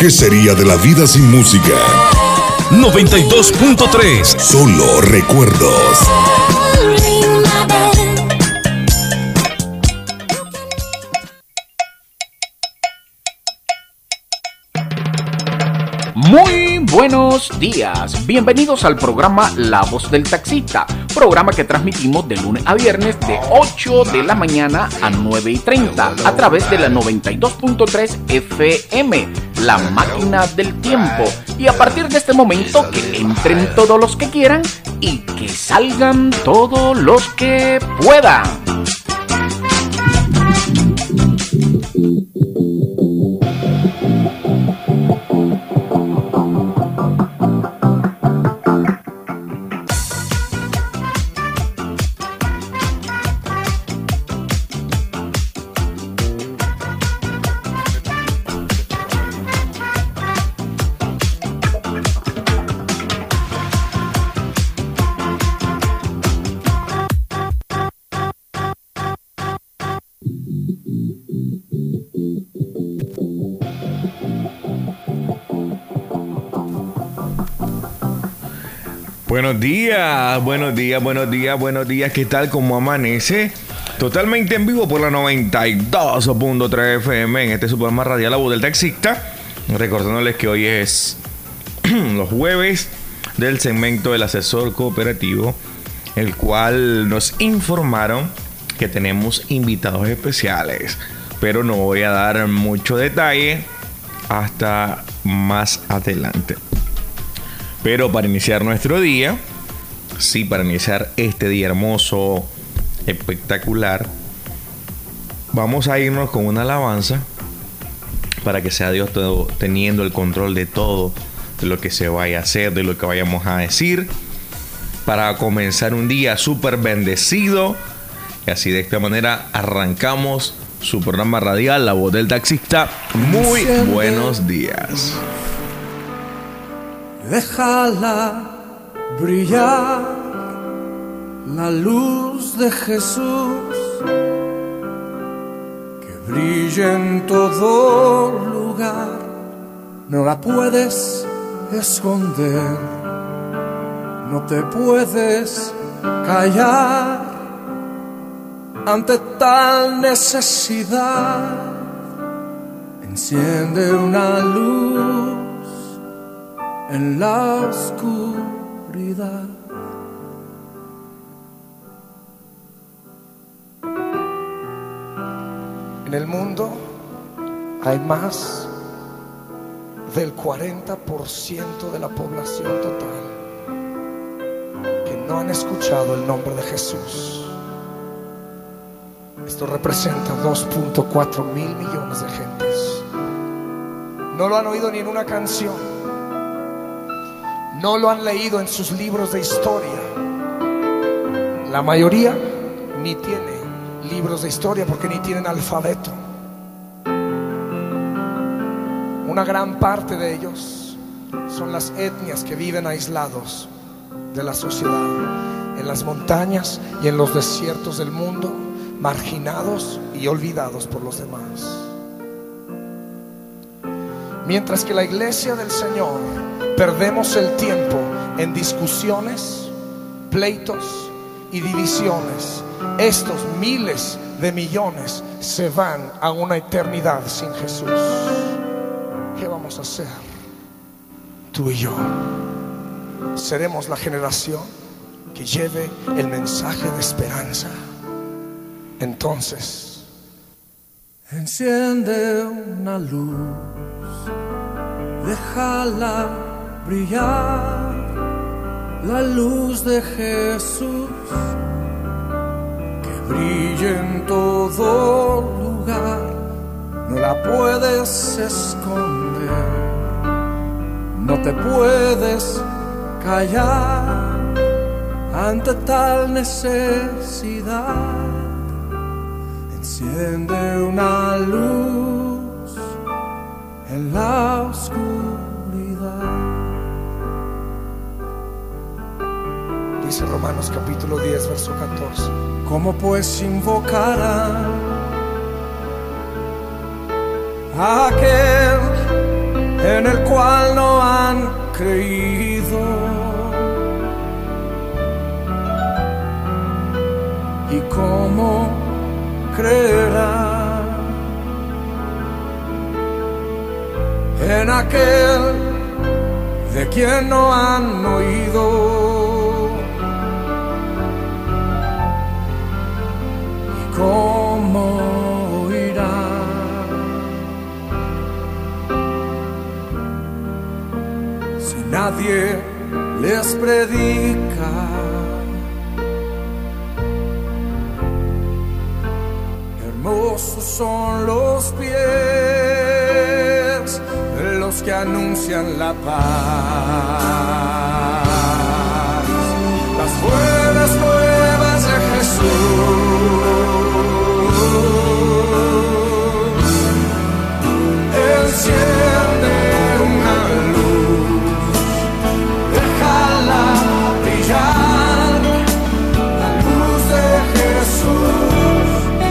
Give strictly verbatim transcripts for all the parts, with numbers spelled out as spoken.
¿Qué sería de la vida sin música? noventa y dos punto tres. Solo recuerdos. Muy buenos días, bienvenidos al programa La Voz del Taxista, programa que transmitimos de lunes a viernes de ocho de la mañana a nueve y treinta a través de la noventa y dos punto tres F M, la máquina del tiempo. Y a partir de este momento que entren todos los que quieran y que salgan todos los que puedan. Buenos días, buenos días, buenos días, buenos días. ¿Qué tal? ¿Cómo amanece? Totalmente en vivo por la noventa y dos punto tres F M en este su programa radial La Voz del Taxista. Recordándoles que hoy es los jueves del segmento del asesor cooperativo, el cual nos informaron que tenemos invitados especiales, pero no voy a dar mucho detalle hasta más adelante. Pero para iniciar nuestro día, sí, para iniciar este día hermoso, espectacular, vamos a irnos con una alabanza para que sea Dios todo, teniendo el control de todo, de lo que se vaya a hacer, de lo que vayamos a decir, para comenzar un día súper bendecido. Y así de esta manera arrancamos su programa radial La Voz del Taxista. Muy buenos días. Déjala brillar la luz de Jesús, que brille en todo lugar, no la puedes esconder, no te puedes callar ante tal necesidad. Enciende una luz en la oscuridad. En el mundo hay más del cuarenta por ciento de la población total que no han escuchado el nombre de Jesús. Esto representa dos punto cuatro mil millones de gentes. No lo han oído ni en una canción. No lo han leído en sus libros de historia. La mayoría ni tiene libros de historia porque ni tienen alfabeto. Una gran parte de ellos son las etnias que viven aislados de la sociedad, en las montañas y en los desiertos del mundo, marginados y olvidados por los demás. Mientras que la iglesia del Señor perdemos el tiempo en discusiones, pleitos y divisiones, estos miles de millones se van a una eternidad sin Jesús. ¿Qué vamos a hacer? Tú y yo seremos la generación que lleve el mensaje de esperanza. Entonces, enciende una luz, déjala brillar, la luz de Jesús, que brille en todo lugar, no la puedes esconder, no te puedes callar ante tal necesidad. Enciende una luz en la oscuridad. Dice Romanos capítulo diez, verso catorce. ¿Cómo pues invocarán a aquel en el cual no han creído. ¿Y cómo creerán en aquel de quien no han oído? ¿Y cómo oirán si nadie les predica? Hermosos son los pies de los que anuncian la paz, las buenas nuevas de Jesús. Enciende una luz, déjala brillar, la luz de Jesús.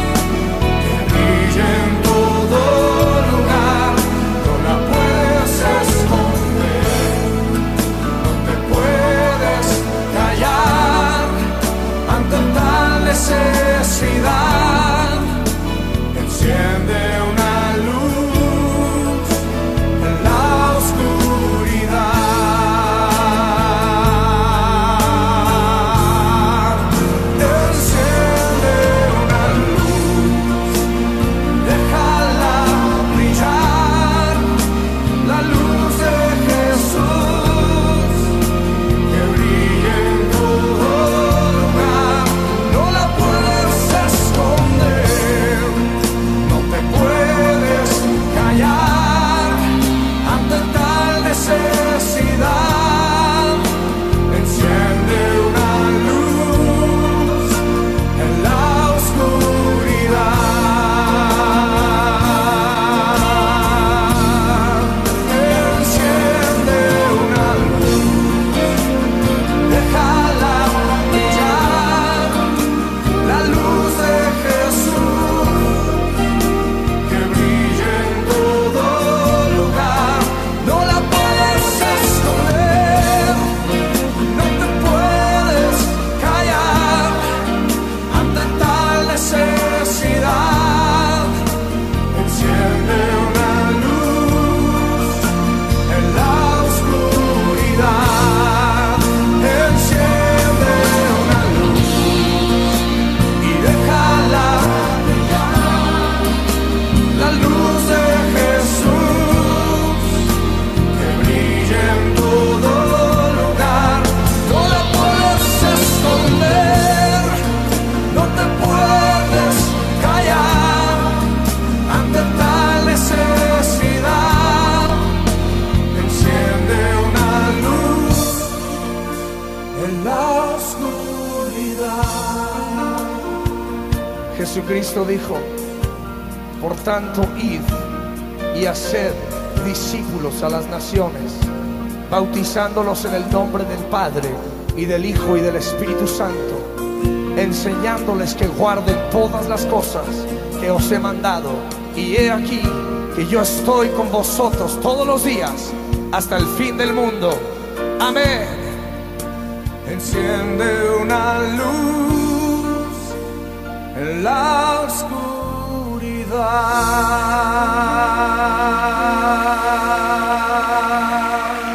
Necesidad, enciende una luz en la oscuridad. Enciende una luz, déjala brillar, la luz de Jesús que brille en todo lugar. No la puedes esconder, no te puedes callar ante tal necesidad. Enciende una luz en la oscuridad. Enciende una luz, déjala brillar, la luz de Jesús que brilla en todo lugar. No la puedes esconder, no te puedes callar ante tal necesidad. Enciende una luz en la oscuridad. Enciende una luz y déjala brillar, la luz de Jesús que brilla en todo lugar. No la puedes esconder, no te puedes callar ante tal necesidad. Enciende una luz en la oscuridad. Jesucristo dijo: por tanto, id y haced discípulos a las naciones, bautizándolos en el nombre del Padre y del Hijo y del Espíritu Santo, enseñándoles que guarden todas las cosas que os he mandado. Y he aquí que yo estoy con vosotros todos los días hasta el fin del mundo. Amén. Enciende una luz en la oscuridad.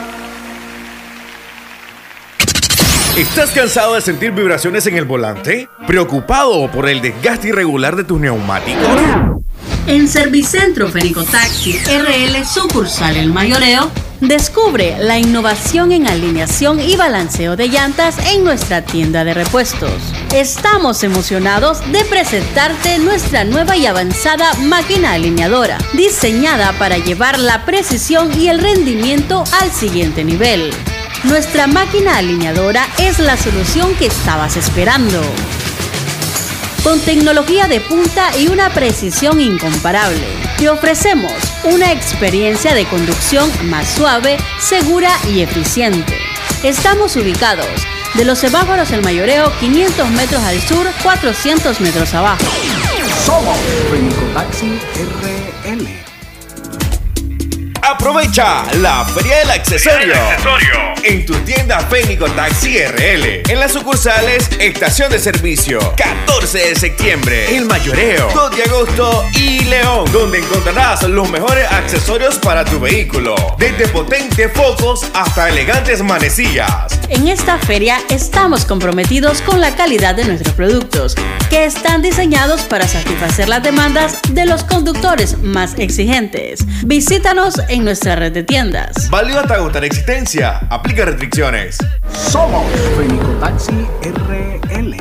¿Estás cansado de sentir vibraciones en el volante? ¿Preocupado por el desgaste irregular de tus neumáticos? En Servicentro Férico Taxi R L sucursal El Mayoreo, descubre la innovación en alineación y balanceo de llantas en nuestra tienda de repuestos. Estamos emocionados de presentarte nuestra nueva y avanzada máquina alineadora, diseñada para llevar la precisión y el rendimiento al siguiente nivel. Nuestra máquina alineadora es la solución que estabas esperando. Con tecnología de punta y una precisión incomparable, te ofrecemos una experiencia de conducción más suave, segura y eficiente. Estamos ubicados de los semáforos El Mayoreo, quinientos metros al sur, cuatrocientos metros abajo. Somos Férico Taxi R L. Aprovecha la Feria del Accesorio en tu tienda Fénico Taxi R L. En las sucursales Estación de Servicio, catorce de septiembre, El Mayoreo, dos de agosto y León, donde encontrarás los mejores accesorios para tu vehículo, desde potentes focos hasta elegantes manecillas. En esta feria estamos comprometidos con la calidad de nuestros productos, que están diseñados para satisfacer las demandas de los conductores más exigentes. Visítanos en nuestra red de tiendas. Válido hasta agotar existencia. Aplica restricciones. Somos Fénico Taxi R L.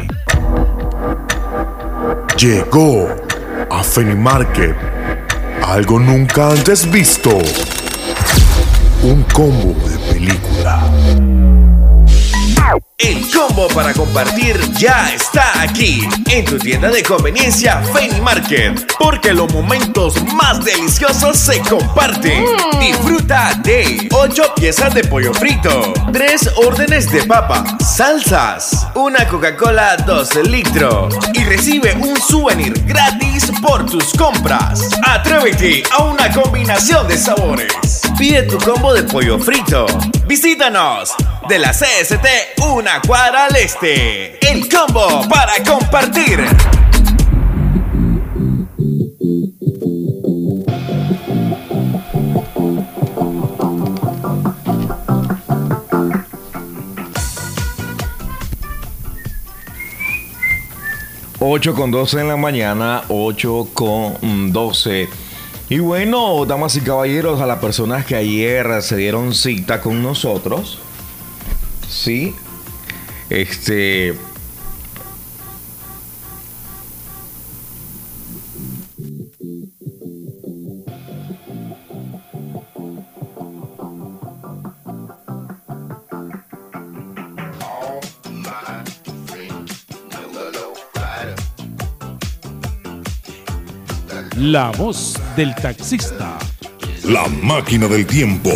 Llegó a Fenimarket algo nunca antes visto. Un combo de película. El combo para compartir ya está aquí en tu tienda de conveniencia Fenimarket, porque los momentos más deliciosos se comparten. Mm. Disfruta de ocho piezas de pollo frito, tres órdenes de papa, salsas, una Coca-Cola dos litros y recibe un souvenir gratis por tus compras. Atrévete a una combinación de sabores. Pide tu combo de pollo frito. Visítanos de la C S T una cuadra al este. El combo para compartir. ocho con doce en la mañana, ocho con doce. Y bueno, damas y caballeros, a las personas que ayer se dieron cita con nosotros, sí, este... La voz del taxista. La máquina del tiempo.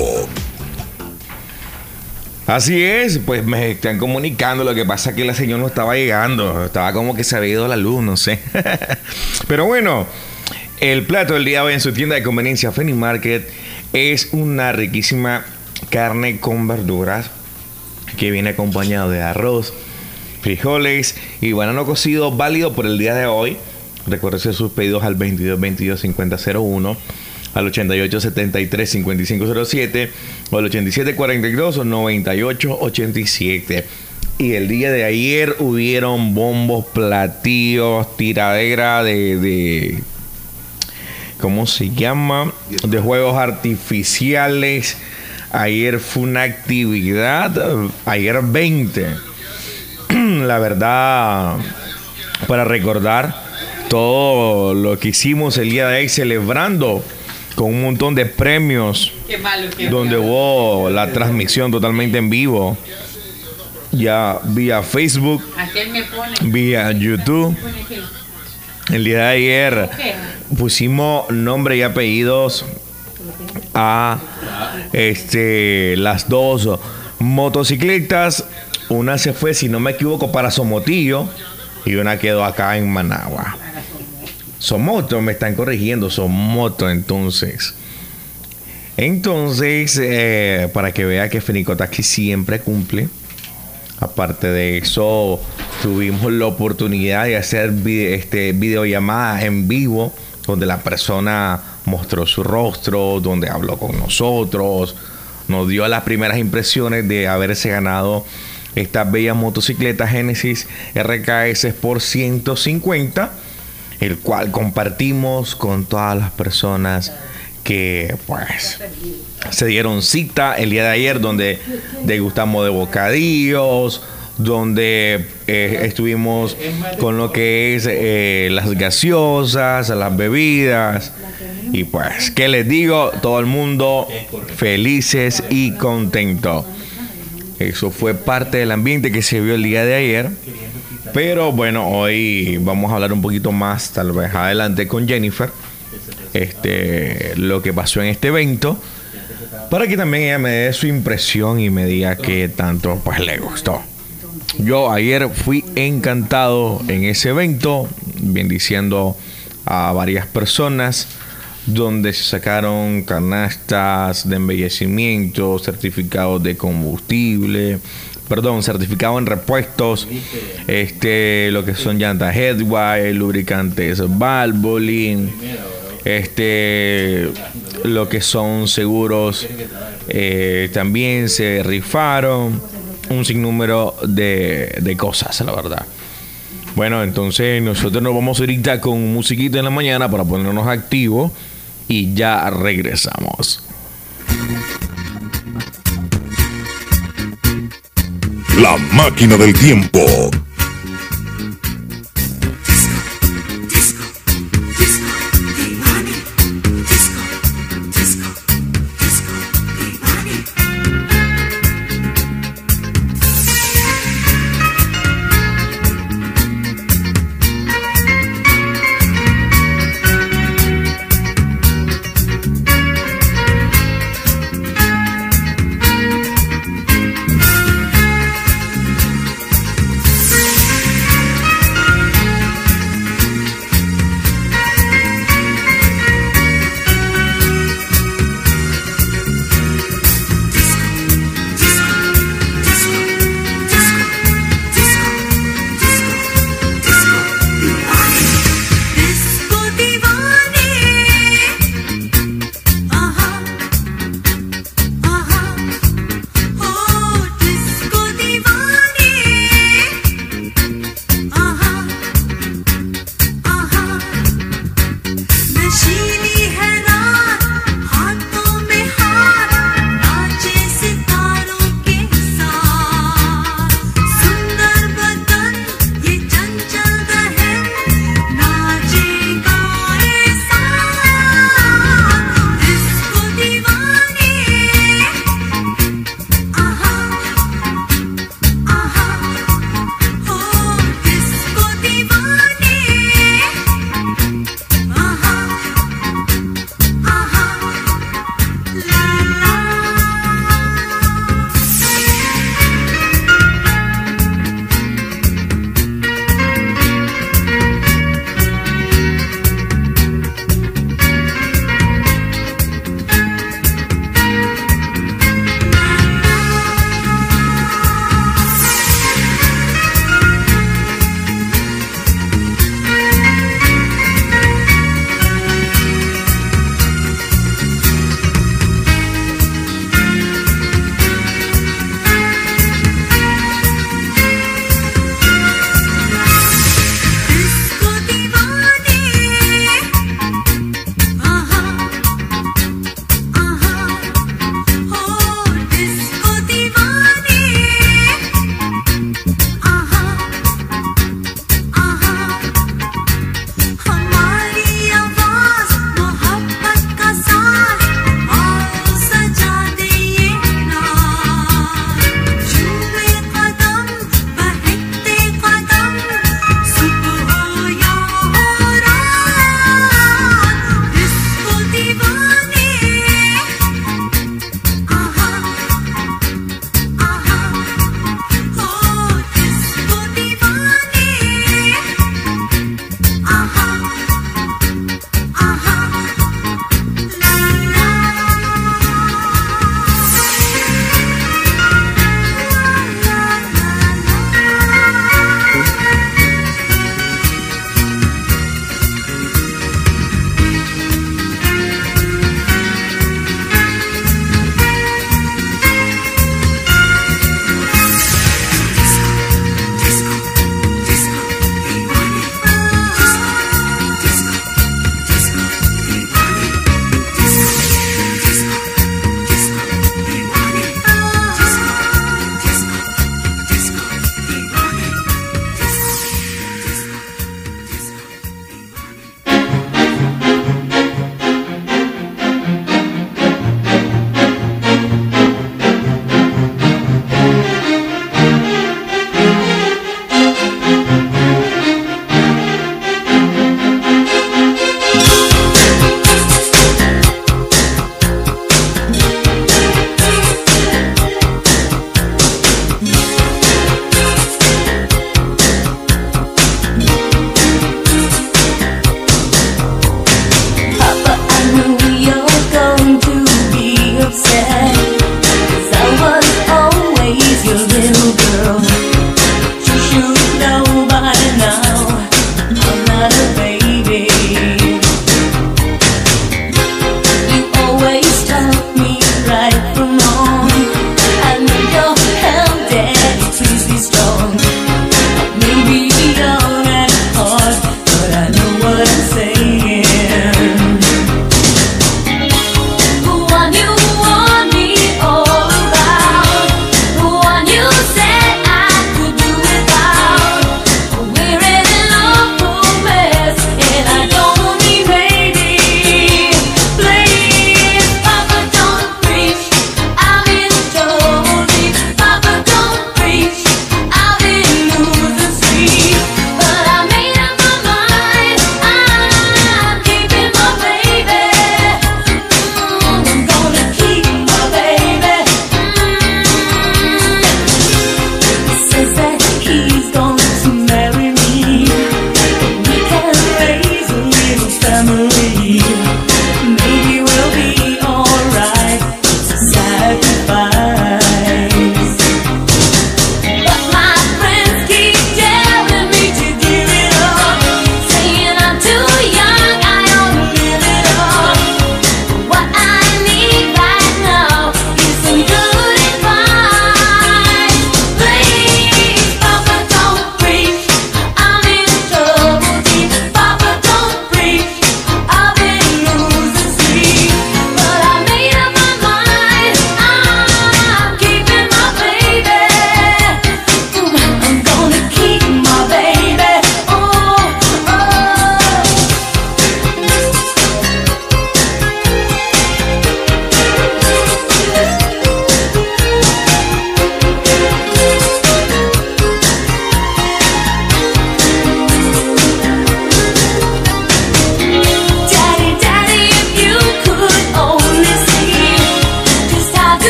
Así es, pues me están comunicando. Lo que pasa es que la señora no estaba llegando. Estaba como que se había ido la luz, no sé. Pero bueno, el plato del día de hoy en su tienda de conveniencia Fenimarket es una riquísima carne con verduras que viene acompañado de arroz, frijoles y banano cocido, válido por el día de hoy. Recuerde hacer sus pedidos al veintidós veintidós cincuenta cero uno, al ochenta y ocho setenta y tres cincuenta y cinco cero siete o al ochenta y siete cuarenta y dos noventa y ocho ochenta y siete. Y el día de ayer hubieron bombos, platillos, tiradera de, de ¿cómo se llama? De juegos artificiales. Ayer fue una actividad, ayer veinte. La verdad, para recordar todo lo que hicimos el día de hoy, celebrando con un montón de premios. Qué malo, qué donde malo. Hubo la transmisión totalmente en vivo, ya vía Facebook, me pone, vía YouTube. El día de ayer pusimos nombre y apellidos a este las dos motocicletas. Una se fue, si no me equivoco, para Somotillo y una quedó acá en Managua. Somoto, me están corrigiendo, Somoto, entonces. Entonces, eh, para que vea que Fénico Taxi siempre cumple. Aparte de eso, tuvimos la oportunidad de hacer video, este, videollamadas en vivo, donde la persona mostró su rostro, donde habló con nosotros, nos dio las primeras impresiones de haberse ganado esta bella motocicleta Genesis R K S Sport ciento cincuenta, el cual compartimos con todas las personas que pues se dieron cita el día de ayer, donde degustamos de bocadillos, donde eh, estuvimos con lo que es eh, las gaseosas, las bebidas, y pues, ¿qué les digo? Todo el mundo felices y contentos. Eso fue parte del ambiente que se vio el día de ayer. Pero bueno, hoy vamos a hablar un poquito más, tal vez adelante, con Jennifer, este, lo que pasó en este evento, para que también ella me dé su impresión y me diga qué tanto pues le gustó. Yo ayer fui encantado en ese evento, bendiciendo a varias personas, donde se sacaron canastas de embellecimiento, certificados de combustible, perdón, certificado en repuestos, este, lo que son llantas Headwire, lubricantes Valvoline, este, lo que son seguros, eh, también se rifaron un sinnúmero de, de cosas, la verdad. Bueno, entonces nosotros nos vamos ahorita con musiquita en la mañana para ponernos activos y ya regresamos. La máquina del tiempo.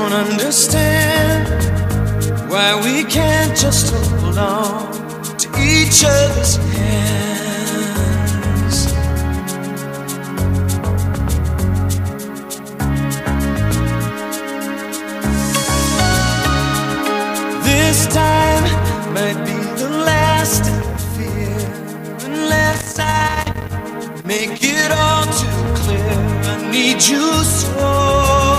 don't understand why we can't just hold on to each other's hands. This time might be the last I fear, unless I make it all too clear. I need you so.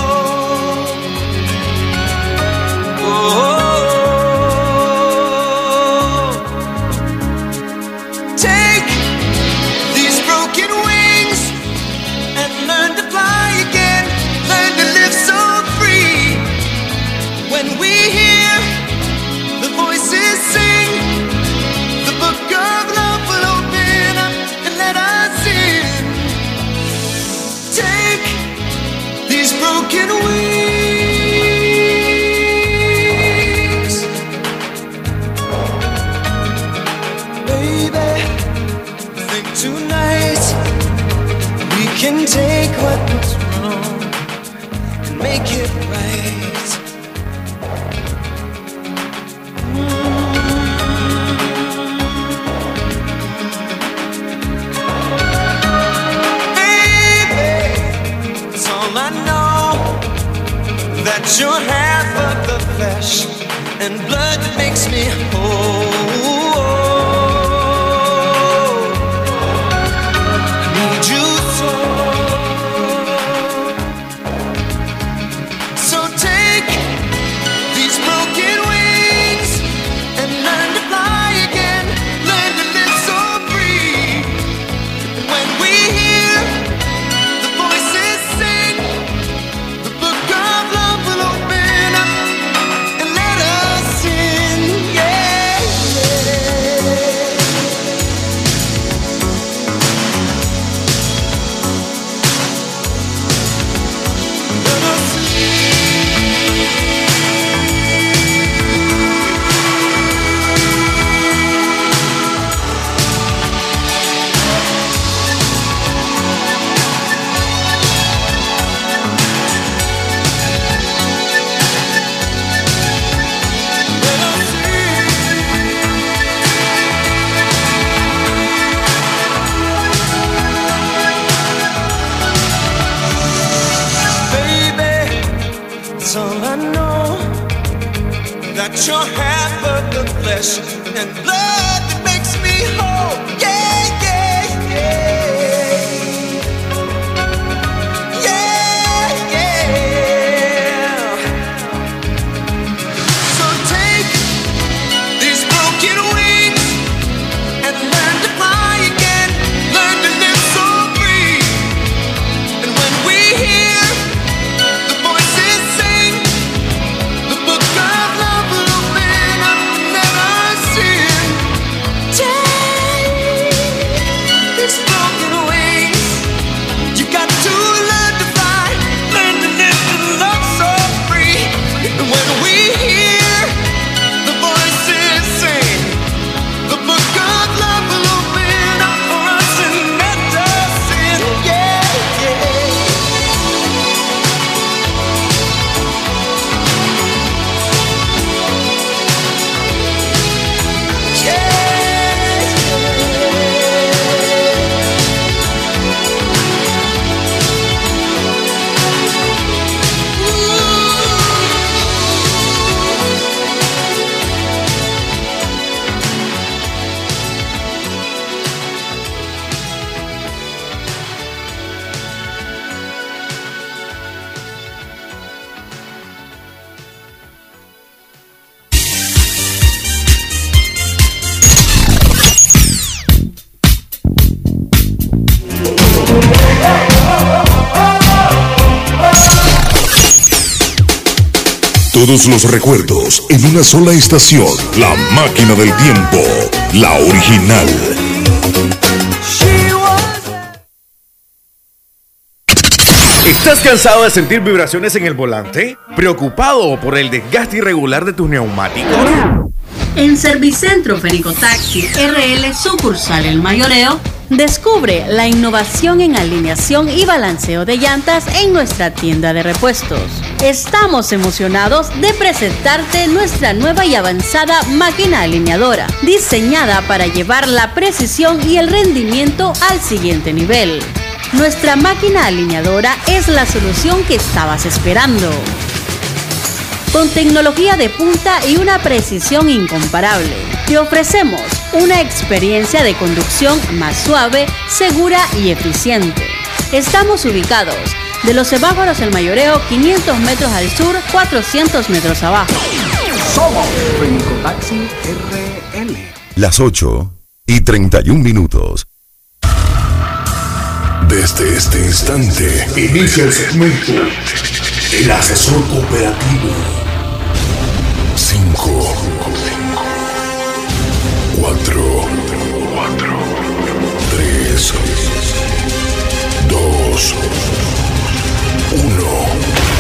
Can take what was wrong and make it right. Mm. Baby, that's all I know, that you're half of the flesh and blood that makes me whole. You're half of the flesh and blood that makes me whole. Yeah, yeah, yeah. Yeah, yeah. So take these broken wings and learn to fly again. Learn to live so free. And when we hear the voices sing the book of love, Todos los recuerdos en una sola estación. La Máquina del Tiempo, la original. ¿Estás cansado de sentir vibraciones en el volante? ¿Preocupado por el desgaste irregular de tus neumáticos? En Servicentro Fenico Taxi R L Sucursal El Mayoreo Descubre la innovación en alineación y balanceo de llantas en nuestra tienda de repuestos. Estamos emocionados de presentarte nuestra nueva y avanzada máquina alineadora, diseñada para llevar la precisión y el rendimiento al siguiente nivel. Nuestra máquina alineadora es la solución que estabas esperando. Con tecnología de punta y una precisión incomparable, te ofrecemos una experiencia de conducción más suave, segura y eficiente. Estamos ubicados de los semáforos El Mayoreo, quinientos metros al sur, cuatrocientos metros abajo. Somos Fenicotaxi R L. Las ocho y treinta y un minutos. Desde este instante inicia el segmento El Asesor Cooperativo. Cinco, cuatro, tres, dos, uno.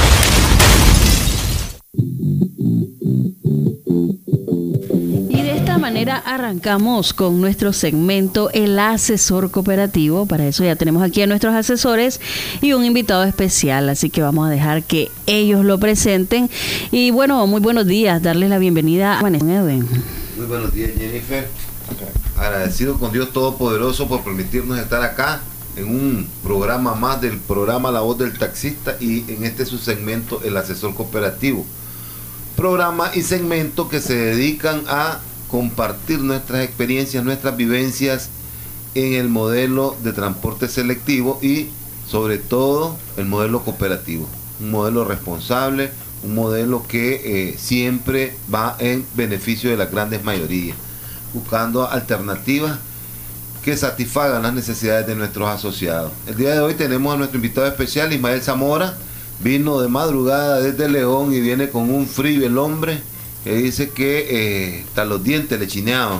Y de esta manera arrancamos con nuestro segmento El Asesor Cooperativo. Para eso ya tenemos aquí a nuestros asesores y un invitado especial, así que vamos a dejar que ellos lo presenten. Y bueno, muy buenos días, darles la bienvenida a Edwin. Muy buenos días, Jennifer. Agradecido con Dios Todopoderoso por permitirnos estar acá en un programa más del programa La Voz del Taxista y en este su segmento El Asesor Cooperativo. Programa y segmento que se dedican a compartir nuestras experiencias, nuestras vivencias en el modelo de transporte selectivo y sobre todo el modelo cooperativo. Un modelo responsable, un modelo que eh, siempre va en beneficio de las grandes mayorías, buscando alternativas que satisfagan las necesidades de nuestros asociados. El día de hoy tenemos a nuestro invitado especial, Ismael Zamora. Vino de madrugada desde León y viene con un frío el hombre que dice que eh, hasta los dientes le chineaban.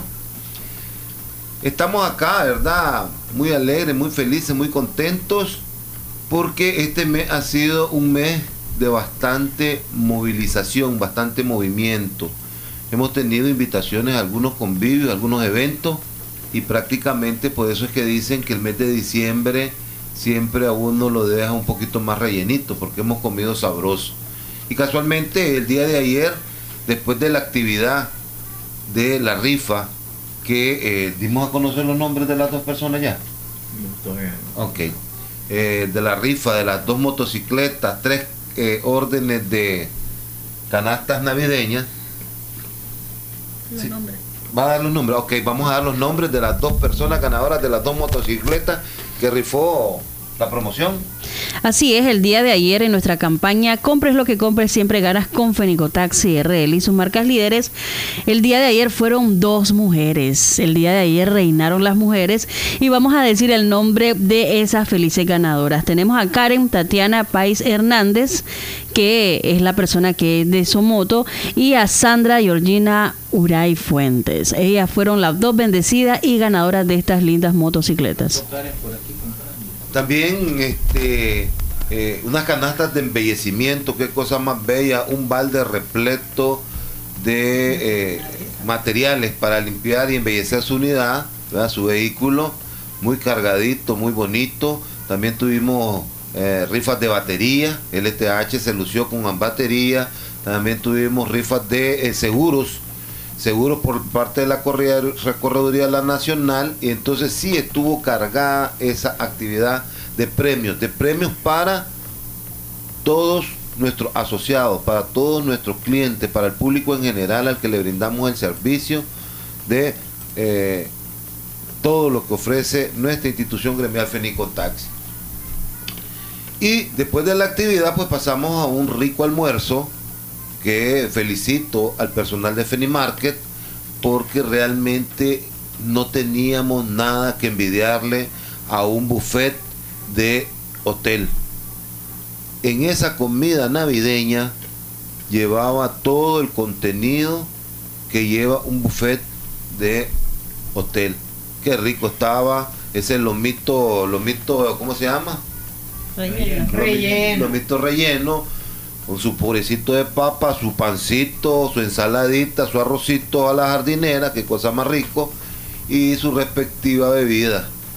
Estamos acá, ¿verdad? Muy alegres, muy felices, muy contentos porque este mes ha sido un mes de bastante movilización, bastante movimiento. Hemos tenido invitaciones a algunos convivios, a algunos eventos y prácticamente por eso es que dicen que el mes de diciembre siempre a uno lo deja un poquito más rellenito porque hemos comido sabroso. Y casualmente el día de ayer, después de la actividad de la rifa, que eh, dimos a conocer los nombres de las dos personas ya. Ok. Eh, de la rifa de las dos motocicletas, tres eh, órdenes de canastas navideñas. Los Sí. nombres. Va a dar los nombres. Ok, vamos a dar los nombres de las dos personas ganadoras de las dos motocicletas que rifó la promoción. Así es, el día de ayer en nuestra campaña Compres lo que compres, siempre ganas con Fenicotaxi R L y sus marcas líderes. El día de ayer fueron dos mujeres. El día de ayer reinaron las mujeres y vamos a decir el nombre de esas felices ganadoras. Tenemos a Karen Tatiana Pais Hernández, que es la persona que es de Somoto, y a Sandra Georgina Uray Fuentes. Ellas fueron las dos bendecidas y ganadoras de estas lindas motocicletas. También este, eh, unas canastas de embellecimiento, qué cosa más bella, un balde repleto de eh, materiales para limpiar y embellecer su unidad, ¿verdad? Su vehículo, muy cargadito, muy bonito. También tuvimos eh, rifas de batería, el L T H se lució con batería. También tuvimos rifas de eh, seguros, seguros por parte de la Correduría La Nacional, y entonces sí estuvo cargada esa actividad de premios, de premios para todos nuestros asociados, para todos nuestros clientes, para el público en general al que le brindamos el servicio de eh, todo lo que ofrece nuestra institución gremial Fenicotaxi. Y después de la actividad pues pasamos a un rico almuerzo que felicito al personal de Fenimarket porque realmente no teníamos nada que envidiarle a un buffet de hotel. En esa comida navideña llevaba todo el contenido que lleva un buffet de hotel. Qué rico estaba ese lomito, lomito, ¿cómo se llama? Relleno. Relleno. Lomito relleno, con su purecito de papa, su pancito, su ensaladita, su arrocito a la jardinera, qué cosa más rico, y su respectiva bebida.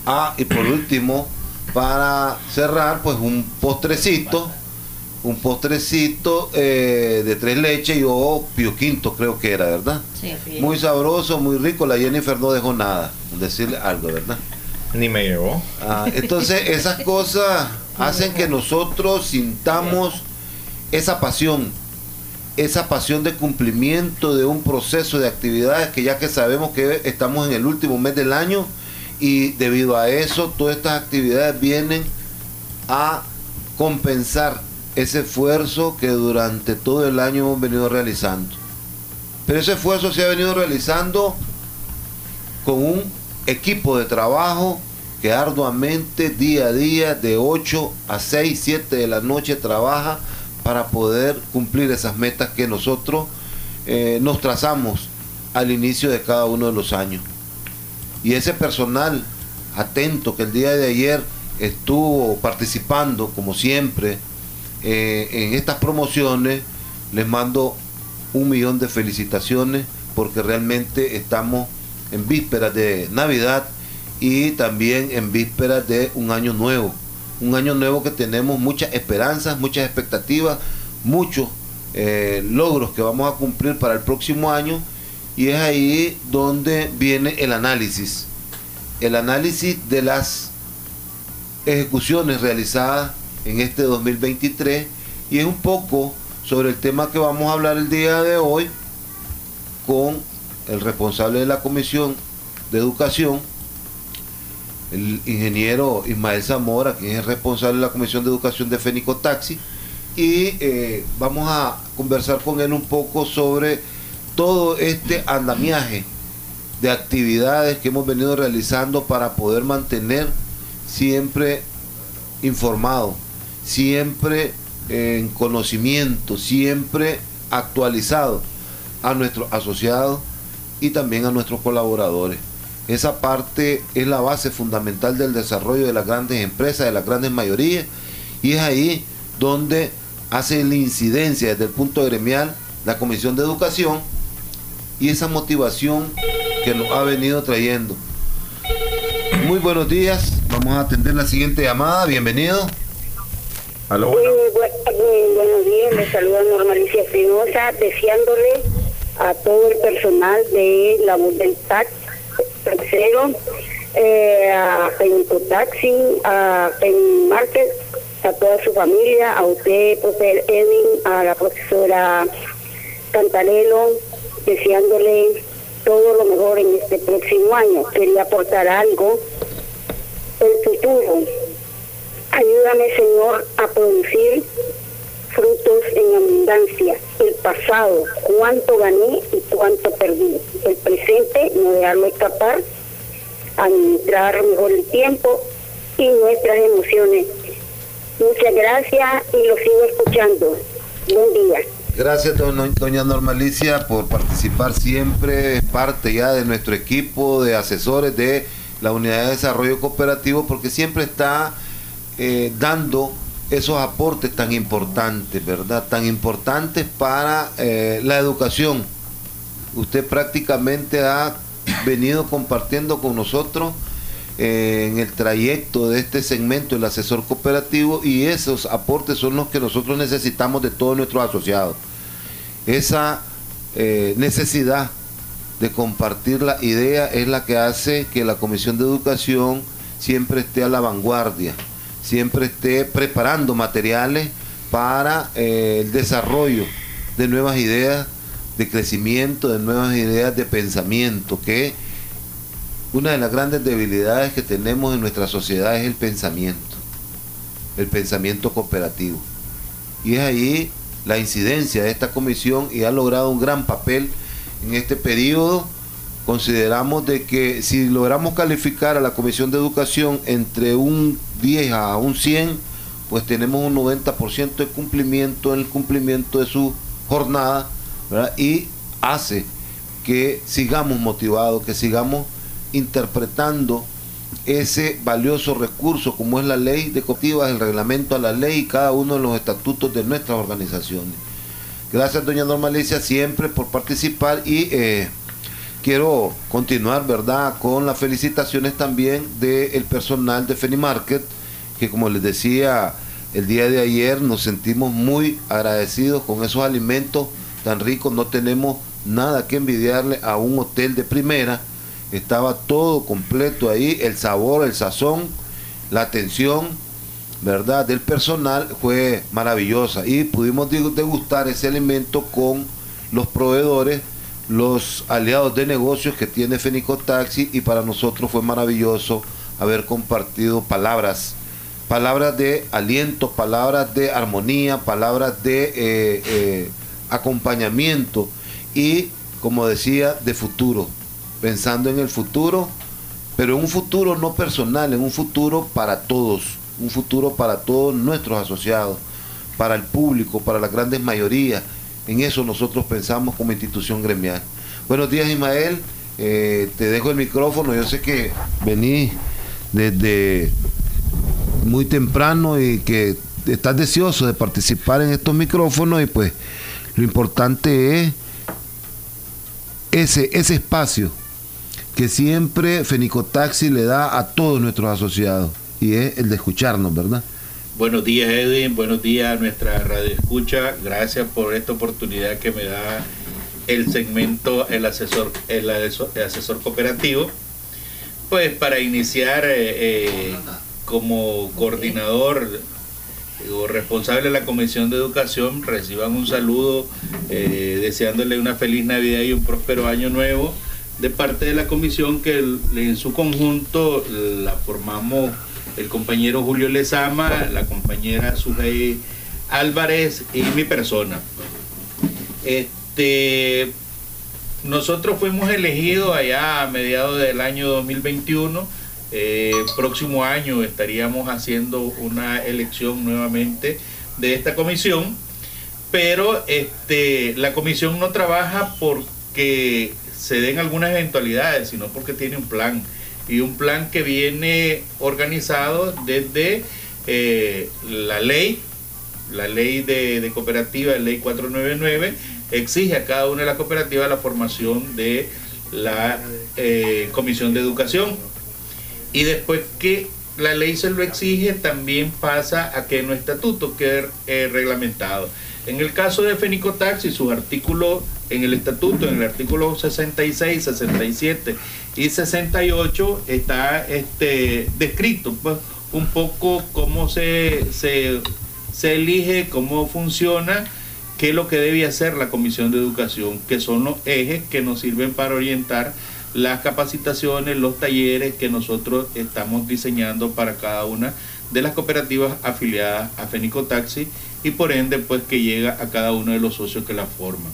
Ah, y por último, para cerrar, pues un postrecito, un postrecito eh, de tres leches y o Pio Quinto creo que era, ¿verdad? Sí, bien. Muy sabroso, muy rico. La Jennifer no dejó nada, decirle algo, ¿verdad? Ni me llevó. Ah, entonces esas cosas hacen que nosotros sintamos esa pasión, esa pasión de cumplimiento de un proceso de actividades que ya que sabemos que estamos en el último mes del año y debido a eso todas estas actividades vienen a compensar ese esfuerzo que durante todo el año hemos venido realizando. Pero ese esfuerzo se ha venido realizando con un equipo de trabajo que arduamente día a día de ocho a seis, siete de la noche trabaja para poder cumplir esas metas que nosotros eh, nos trazamos al inicio de cada uno de los años. Y ese personal atento que el día de ayer estuvo participando como siempre eh, en estas promociones, les mando un millón de felicitaciones porque realmente estamos en vísperas de Navidad y también en vísperas de un año nuevo. Un año nuevo que tenemos muchas esperanzas, muchas expectativas, muchos eh, logros que vamos a cumplir para el próximo año y es ahí donde viene el análisis. El análisis de las ejecuciones realizadas en este dos mil veintitrés y es un poco sobre el tema que vamos a hablar el día de hoy con el responsable de la Comisión de Educación, el ingeniero Ismael Zamora, quien es el responsable de la Comisión de Educación de Fenicotaxi, y eh, vamos a conversar con él un poco sobre todo este andamiaje de actividades que hemos venido realizando para poder mantener siempre informado, siempre en conocimiento, siempre actualizado a nuestros asociados y también a nuestros colaboradores. Esa parte es la base fundamental del desarrollo de las grandes empresas, de las grandes mayorías, y es ahí donde hace la incidencia desde el punto gremial la Comisión de Educación y esa motivación que nos ha venido trayendo. Muy buenos días, vamos a atender la siguiente llamada, bienvenido. Aló, bueno. Muy, bu muy buenos días, les saluda Norma Alicia Espinosa, deseándole a todo el personal de la voz del taxi, tercero, eh, a Fenicotaxi, a Penny Market, a toda su familia, a usted, profesor Edwin, a la profesora Cantarello, deseándole todo lo mejor en este próximo año. Quería aportar algo. El futuro. Ayúdame, Señor, a producir frutos en abundancia. El pasado, cuánto gané y cuánto perdí. El presente, no dejarlo escapar. Administrar mejor el tiempo y nuestras emociones. Muchas gracias y lo sigo escuchando. Buen día. Gracias, doña Norma Alicia, por participar siempre. Es parte ya de nuestro equipo de asesores de la Unidad de Desarrollo Cooperativo, porque siempre está eh, dando esos aportes tan importantes, ¿verdad? Tan importantes para eh, la educación. Usted prácticamente ha venido compartiendo con nosotros eh, en el trayecto de este segmento, el asesor cooperativo, y esos aportes son los que nosotros necesitamos de todos nuestros asociados. Esa eh, necesidad de compartir la idea es la que hace que la Comisión de Educación siempre esté a la vanguardia, siempre esté preparando materiales para eh, el desarrollo de nuevas ideas de crecimiento, de nuevas ideas de pensamiento, que una de las grandes debilidades que tenemos en nuestra sociedad es el pensamiento, el pensamiento cooperativo. Y es ahí la incidencia de esta comisión y ha logrado un gran papel en este periodo. Consideramos de que si logramos calificar a la Comisión de Educación entre un diez a un cien, pues tenemos un noventa por ciento de cumplimiento en el cumplimiento de su jornada, ¿verdad? Y hace que sigamos motivados, que sigamos interpretando ese valioso recurso como es la ley de cooperativas, el reglamento a la ley y cada uno de los estatutos de nuestras organizaciones. Gracias, doña Norma Alicia, siempre por participar y eh, quiero continuar, ¿verdad?, con las felicitaciones también del personal de Fenimarket, que como les decía el día de ayer, nos sentimos muy agradecidos con esos alimentos tan ricos. No tenemos nada que envidiarle a un hotel de primera. Estaba todo completo ahí, el sabor, el sazón, la atención, ¿verdad?, del personal fue maravillosa, y pudimos degustar ese alimento con los proveedores, los aliados de negocios que tiene Fenicotaxi, y para nosotros fue maravilloso haber compartido palabras, palabras de aliento, palabras de armonía, palabras de eh, eh, acompañamiento y, como decía, de futuro, pensando en el futuro, pero en un futuro no personal, en un futuro para todos, un futuro para todos nuestros asociados, para el público, para las grandes mayorías. En eso nosotros pensamos como institución gremial. Buenos días, Ismael, eh, te dejo el micrófono. Yo sé que venís desde muy temprano y que estás deseoso de participar en estos micrófonos, y pues lo importante es ese, ese espacio que siempre Fenicotaxi le da a todos nuestros asociados, y es el de escucharnos, ¿verdad? Buenos días, Edwin, buenos días a nuestra radio escucha. Gracias por esta oportunidad que me da el segmento El Asesor, el asesor, el asesor Cooperativo, pues para iniciar eh, eh, como coordinador o responsable de la Comisión de Educación. Reciban un saludo eh, deseándole una feliz Navidad y un próspero año nuevo de parte de la comisión, que en su conjunto la formamos el compañero Julio Lezama, la compañera Sujei Álvarez y mi persona. Este, nosotros fuimos elegidos allá a mediados del año dos mil veintiuno. Eh, próximo año estaríamos haciendo una elección nuevamente de esta comisión, pero este, la comisión no trabaja porque se den algunas eventualidades, sino porque tiene un plan, y un plan que viene organizado desde eh, la ley, la ley de, de cooperativa, la ley cuatrocientos noventa y nueve, exige a cada una de las cooperativas la formación de la eh, comisión de educación, y después que la ley se lo exige, también pasa a que en nuestro estatuto quede eh, reglamentado. En el caso de Fenicotaxi, sus artículos en el estatuto, en el artículo sesenta y seis, sesenta y siete y sesenta y ocho, está este, descrito pues, un poco cómo se, se, se elige, cómo funciona, qué es lo que debe hacer la Comisión de Educación, que son los ejes que nos sirven para orientar las capacitaciones, los talleres que nosotros estamos diseñando para cada una de las cooperativas afiliadas a Fenicotaxi, y por ende pues que llega a cada uno de los socios que la forman.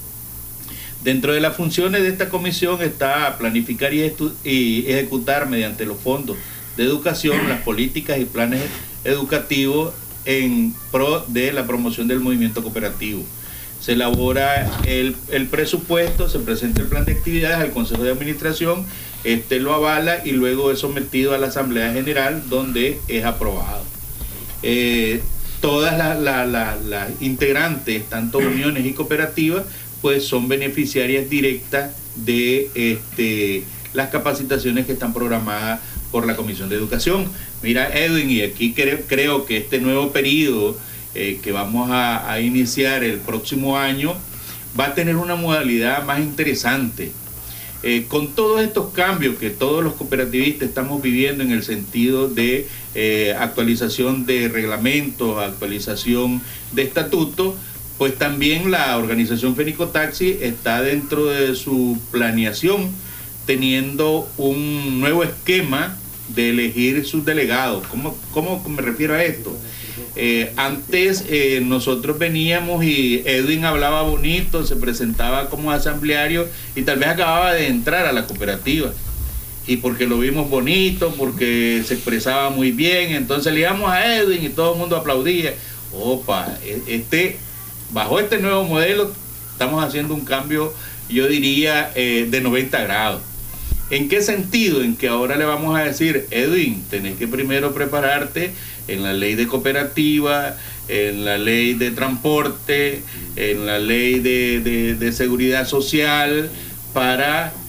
Dentro de las funciones de esta comisión está planificar y, y ejecutar mediante los fondos de educación las políticas y planes educativos en pro de la promoción del movimiento cooperativo. Se elabora el, el presupuesto, se presenta el plan de actividades al Consejo de Administración, este lo avala y luego es sometido a la Asamblea General, donde es aprobado. Eh, todas las la, la, la integrantes, tanto uniones y cooperativas, pues son beneficiarias directas de este, las capacitaciones que están programadas por la Comisión de Educación. Mira, Edwin, y aquí creo, creo que este nuevo periodo eh, que vamos a, a iniciar el próximo año va a tener una modalidad más interesante. Eh, con todos estos cambios que todos los cooperativistas estamos viviendo en el sentido de eh, actualización de reglamentos, actualización de estatutos, pues también la organización Fenicotaxi está dentro de su planeación teniendo un nuevo esquema de elegir sus delegados. ¿Cómo, cómo me refiero a esto? Eh, antes eh, nosotros veníamos y Edwin hablaba bonito, se presentaba como asambleario y tal vez acababa de entrar a la cooperativa, y porque lo vimos bonito, porque se expresaba muy bien, entonces le íbamos a Edwin y todo el mundo aplaudía. Opa, este, bajo este nuevo modelo estamos haciendo un cambio, yo diría, eh, de noventa grados. ¿En qué sentido? En que ahora le vamos a decir, Edwin, tenés que primero prepararte en la ley de cooperativa, en la ley de transporte, en la ley de, de, de seguridad social, para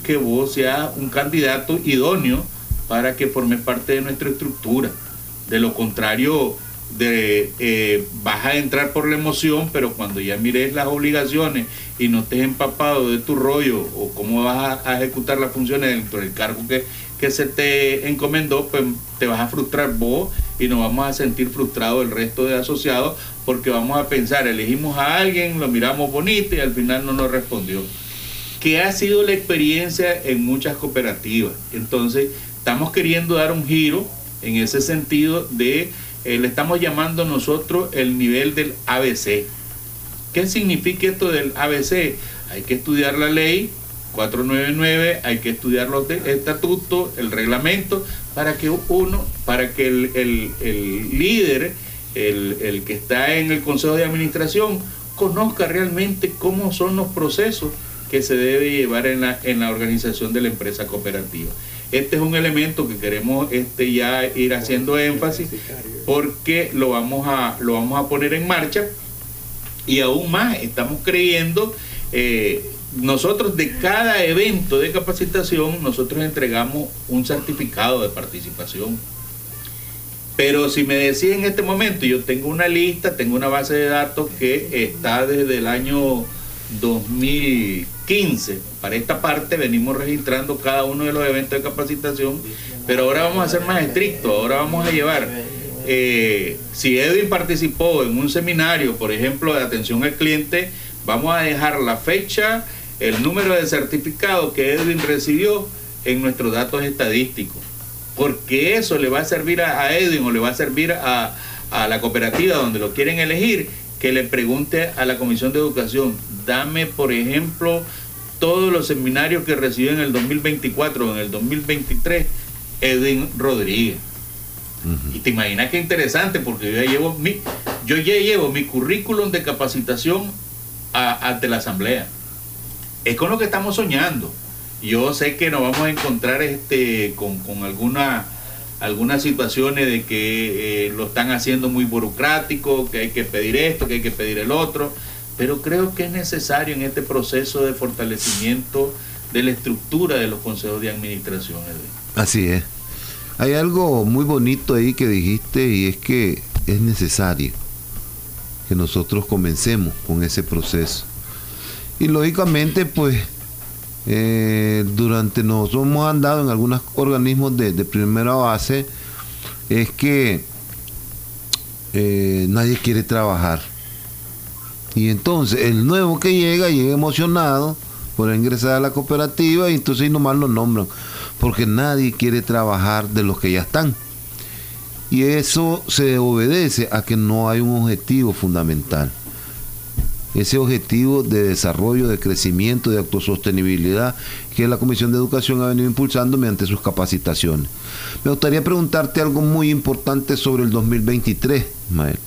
que vos seas un candidato idóneo para que formes parte de nuestra estructura. De lo contrario, de, eh, vas a entrar por la emoción, pero cuando ya mires las obligaciones y no estés empapado de tu rollo o cómo vas a, a ejecutar las funciones dentro del cargo que, que se te encomendó, pues te vas a frustrar vos y nos vamos a sentir frustrados el resto de asociados, porque vamos a pensar, elegimos a alguien, lo miramos bonito y al final no nos respondió. Que ha sido la experiencia en muchas cooperativas. Entonces, estamos queriendo dar un giro en ese sentido de, eh, le estamos llamando nosotros el nivel del A B C. ¿Qué significa esto del A B C? Hay que estudiar la ley cuatrocientos noventa y nueve, hay que estudiar los estatutos, el reglamento, para que uno, para que el, el, el líder, el, el que está en el consejo de administración, conozca realmente cómo son los procesos que se debe llevar en la, en la organización de la empresa cooperativa. Este es un elemento que queremos este, ya ir haciendo énfasis, porque lo vamos a, lo vamos a poner en marcha, y aún más estamos creyendo, eh, nosotros de cada evento de capacitación, nosotros entregamos un certificado de participación. Pero si me decís en este momento, yo tengo una lista, tengo una base de datos que está desde el año dos mil quince. Para esta parte venimos registrando cada uno de los eventos de capacitación, pero ahora vamos a ser más estrictos. Ahora vamos a llevar, eh, si Edwin participó en un seminario, por ejemplo, de atención al cliente, vamos a dejar la fecha, el número de certificado que Edwin recibió en nuestros datos estadísticos, porque eso le va a servir a, a Edwin, o le va a servir a, a la cooperativa donde lo quieren elegir, que le pregunte a la Comisión de Educación, dame, por ejemplo, todos los seminarios que recibió en el dos mil veinticuatro o en el dos mil veintitrés Edwin Rodríguez. Uh-huh. Y te imaginas qué interesante, porque yo ya llevo mi, yo ya llevo mi currículum de capacitación a, ante la asamblea. Es con lo que estamos soñando. Yo sé que nos vamos a encontrar este con, con alguna algunas situaciones de que eh, lo están haciendo muy burocrático, que hay que pedir esto, que hay que pedir el otro, pero creo que es necesario en este proceso de fortalecimiento de la estructura de los consejos de administración, Edwin. Así es. Hay algo muy bonito ahí que dijiste, y es que es necesario que nosotros comencemos con ese proceso. Y lógicamente, pues, eh, durante nosotros hemos andado en algunos organismos de, de primera base, es que eh, nadie quiere trabajar. Y entonces el nuevo que llega, llega emocionado por ingresar a la cooperativa, y entonces nomás lo nombran, porque nadie quiere trabajar de los que ya están. Y eso se obedece a que no hay un objetivo fundamental. Ese objetivo de desarrollo, de crecimiento, de autosostenibilidad que la Comisión de Educación ha venido impulsando mediante sus capacitaciones. Me gustaría preguntarte algo muy importante sobre el dos mil veintitrés, Mael.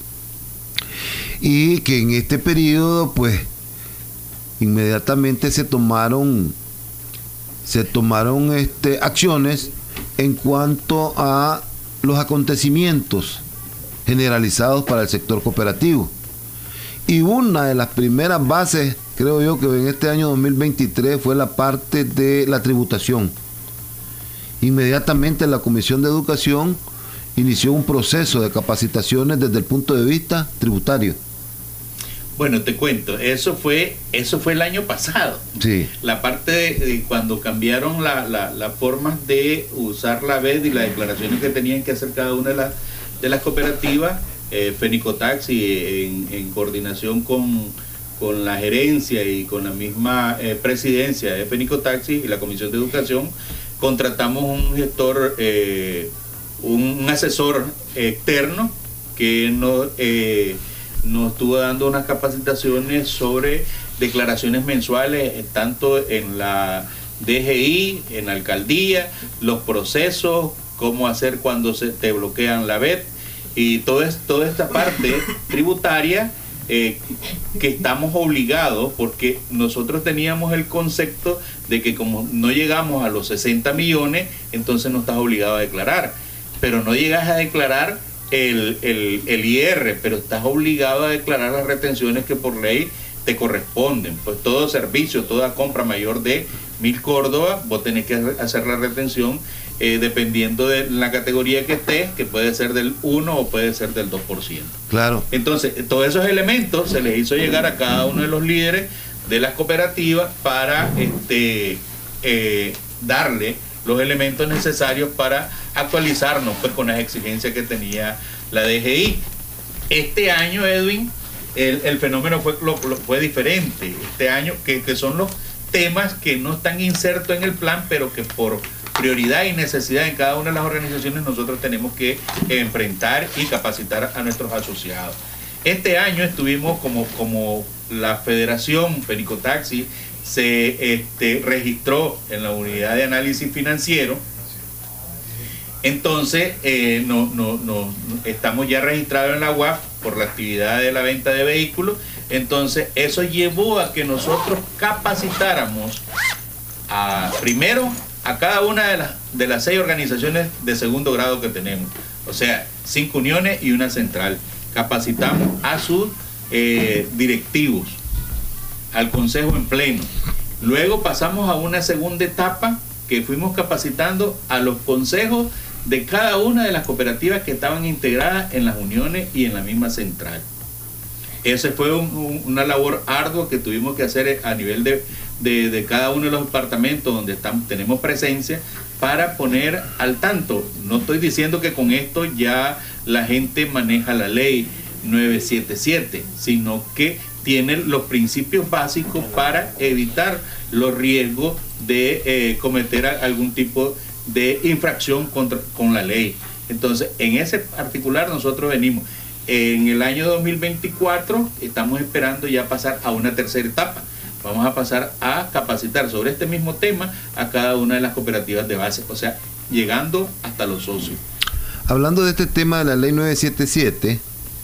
Y que en este periodo, pues, inmediatamente se tomaron, se tomaron este, acciones en cuanto a los acontecimientos generalizados para el sector cooperativo. Y una de las primeras bases, creo yo, que en este año dos mil veintitrés fue la parte de la tributación. Inmediatamente la Comisión de Educación inició un proceso de capacitaciones desde el punto de vista tributario. Bueno, te cuento, eso fue eso fue el año pasado. Sí. La parte de, de cuando cambiaron la, la, las formas de usar la B E D y las declaraciones que tenían que hacer cada una de las, de las cooperativas. Eh, Fenicotaxi, en, en coordinación con, con la gerencia y con la misma eh, presidencia de Fenicotaxi y la Comisión de Educación, contratamos un gestor, eh, un, un asesor externo que nos, eh, nos estuvo dando unas capacitaciones sobre declaraciones mensuales, tanto en la D G I, en la alcaldía, los procesos, cómo hacer cuando se te bloquean la B E D, y todo es, toda esta parte tributaria eh, que estamos obligados, porque nosotros teníamos el concepto de que como no llegamos a los sesenta millones, entonces no estás obligado a declarar, pero no llegas a declarar el, el, el I R, pero estás obligado a declarar las retenciones que por ley te corresponden. Pues todo servicio, toda compra mayor de mil córdobas, vos tenés que hacer la retención eh, dependiendo de la categoría que estés, que puede ser del uno o puede ser del dos por ciento. Claro. Entonces, todos esos elementos se les hizo llegar a cada uno de los líderes de las cooperativas para este eh, darle los elementos necesarios para actualizarnos pues con las exigencias que tenía la D G I. Este año, Edwin, el, el fenómeno fue, lo, lo, fue diferente. Este año, que, que son los temas que no están insertos en el plan, pero que por prioridad y necesidad en cada una de las organizaciones nosotros tenemos que enfrentar y capacitar a nuestros asociados. Este año estuvimos como, como la Federación Fenicotaxi se este, registró en la unidad de análisis financiero. Entonces eh, no, no, no, estamos ya registrados en la U A F por la actividad de la venta de vehículos. Entonces eso llevó a que nosotros capacitáramos a, primero a cada una de las, de las seis organizaciones de segundo grado que tenemos, o sea, cinco uniones y una central. Capacitamos a sus eh, directivos, al consejo en pleno. Luego pasamos a una segunda etapa que fuimos capacitando a los consejos de cada una de las cooperativas que estaban integradas en las uniones y en la misma central. Esa fue un, un, una labor ardua que tuvimos que hacer a nivel de, de, de cada uno de los departamentos donde estamos, tenemos presencia, para poner al tanto. No estoy diciendo que con esto ya la gente maneja la ley nueve setenta y siete, sino que tiene los principios básicos para evitar los riesgos de eh, cometer algún tipo de infracción contra, con la ley. Entonces, en ese particular nosotros venimos. En el año dos mil veinticuatro estamos esperando ya pasar a una tercera etapa. Vamos a pasar a capacitar sobre este mismo tema a cada una de las cooperativas de base, o sea, llegando hasta los socios. Hablando de este tema de la ley nueve setenta y siete,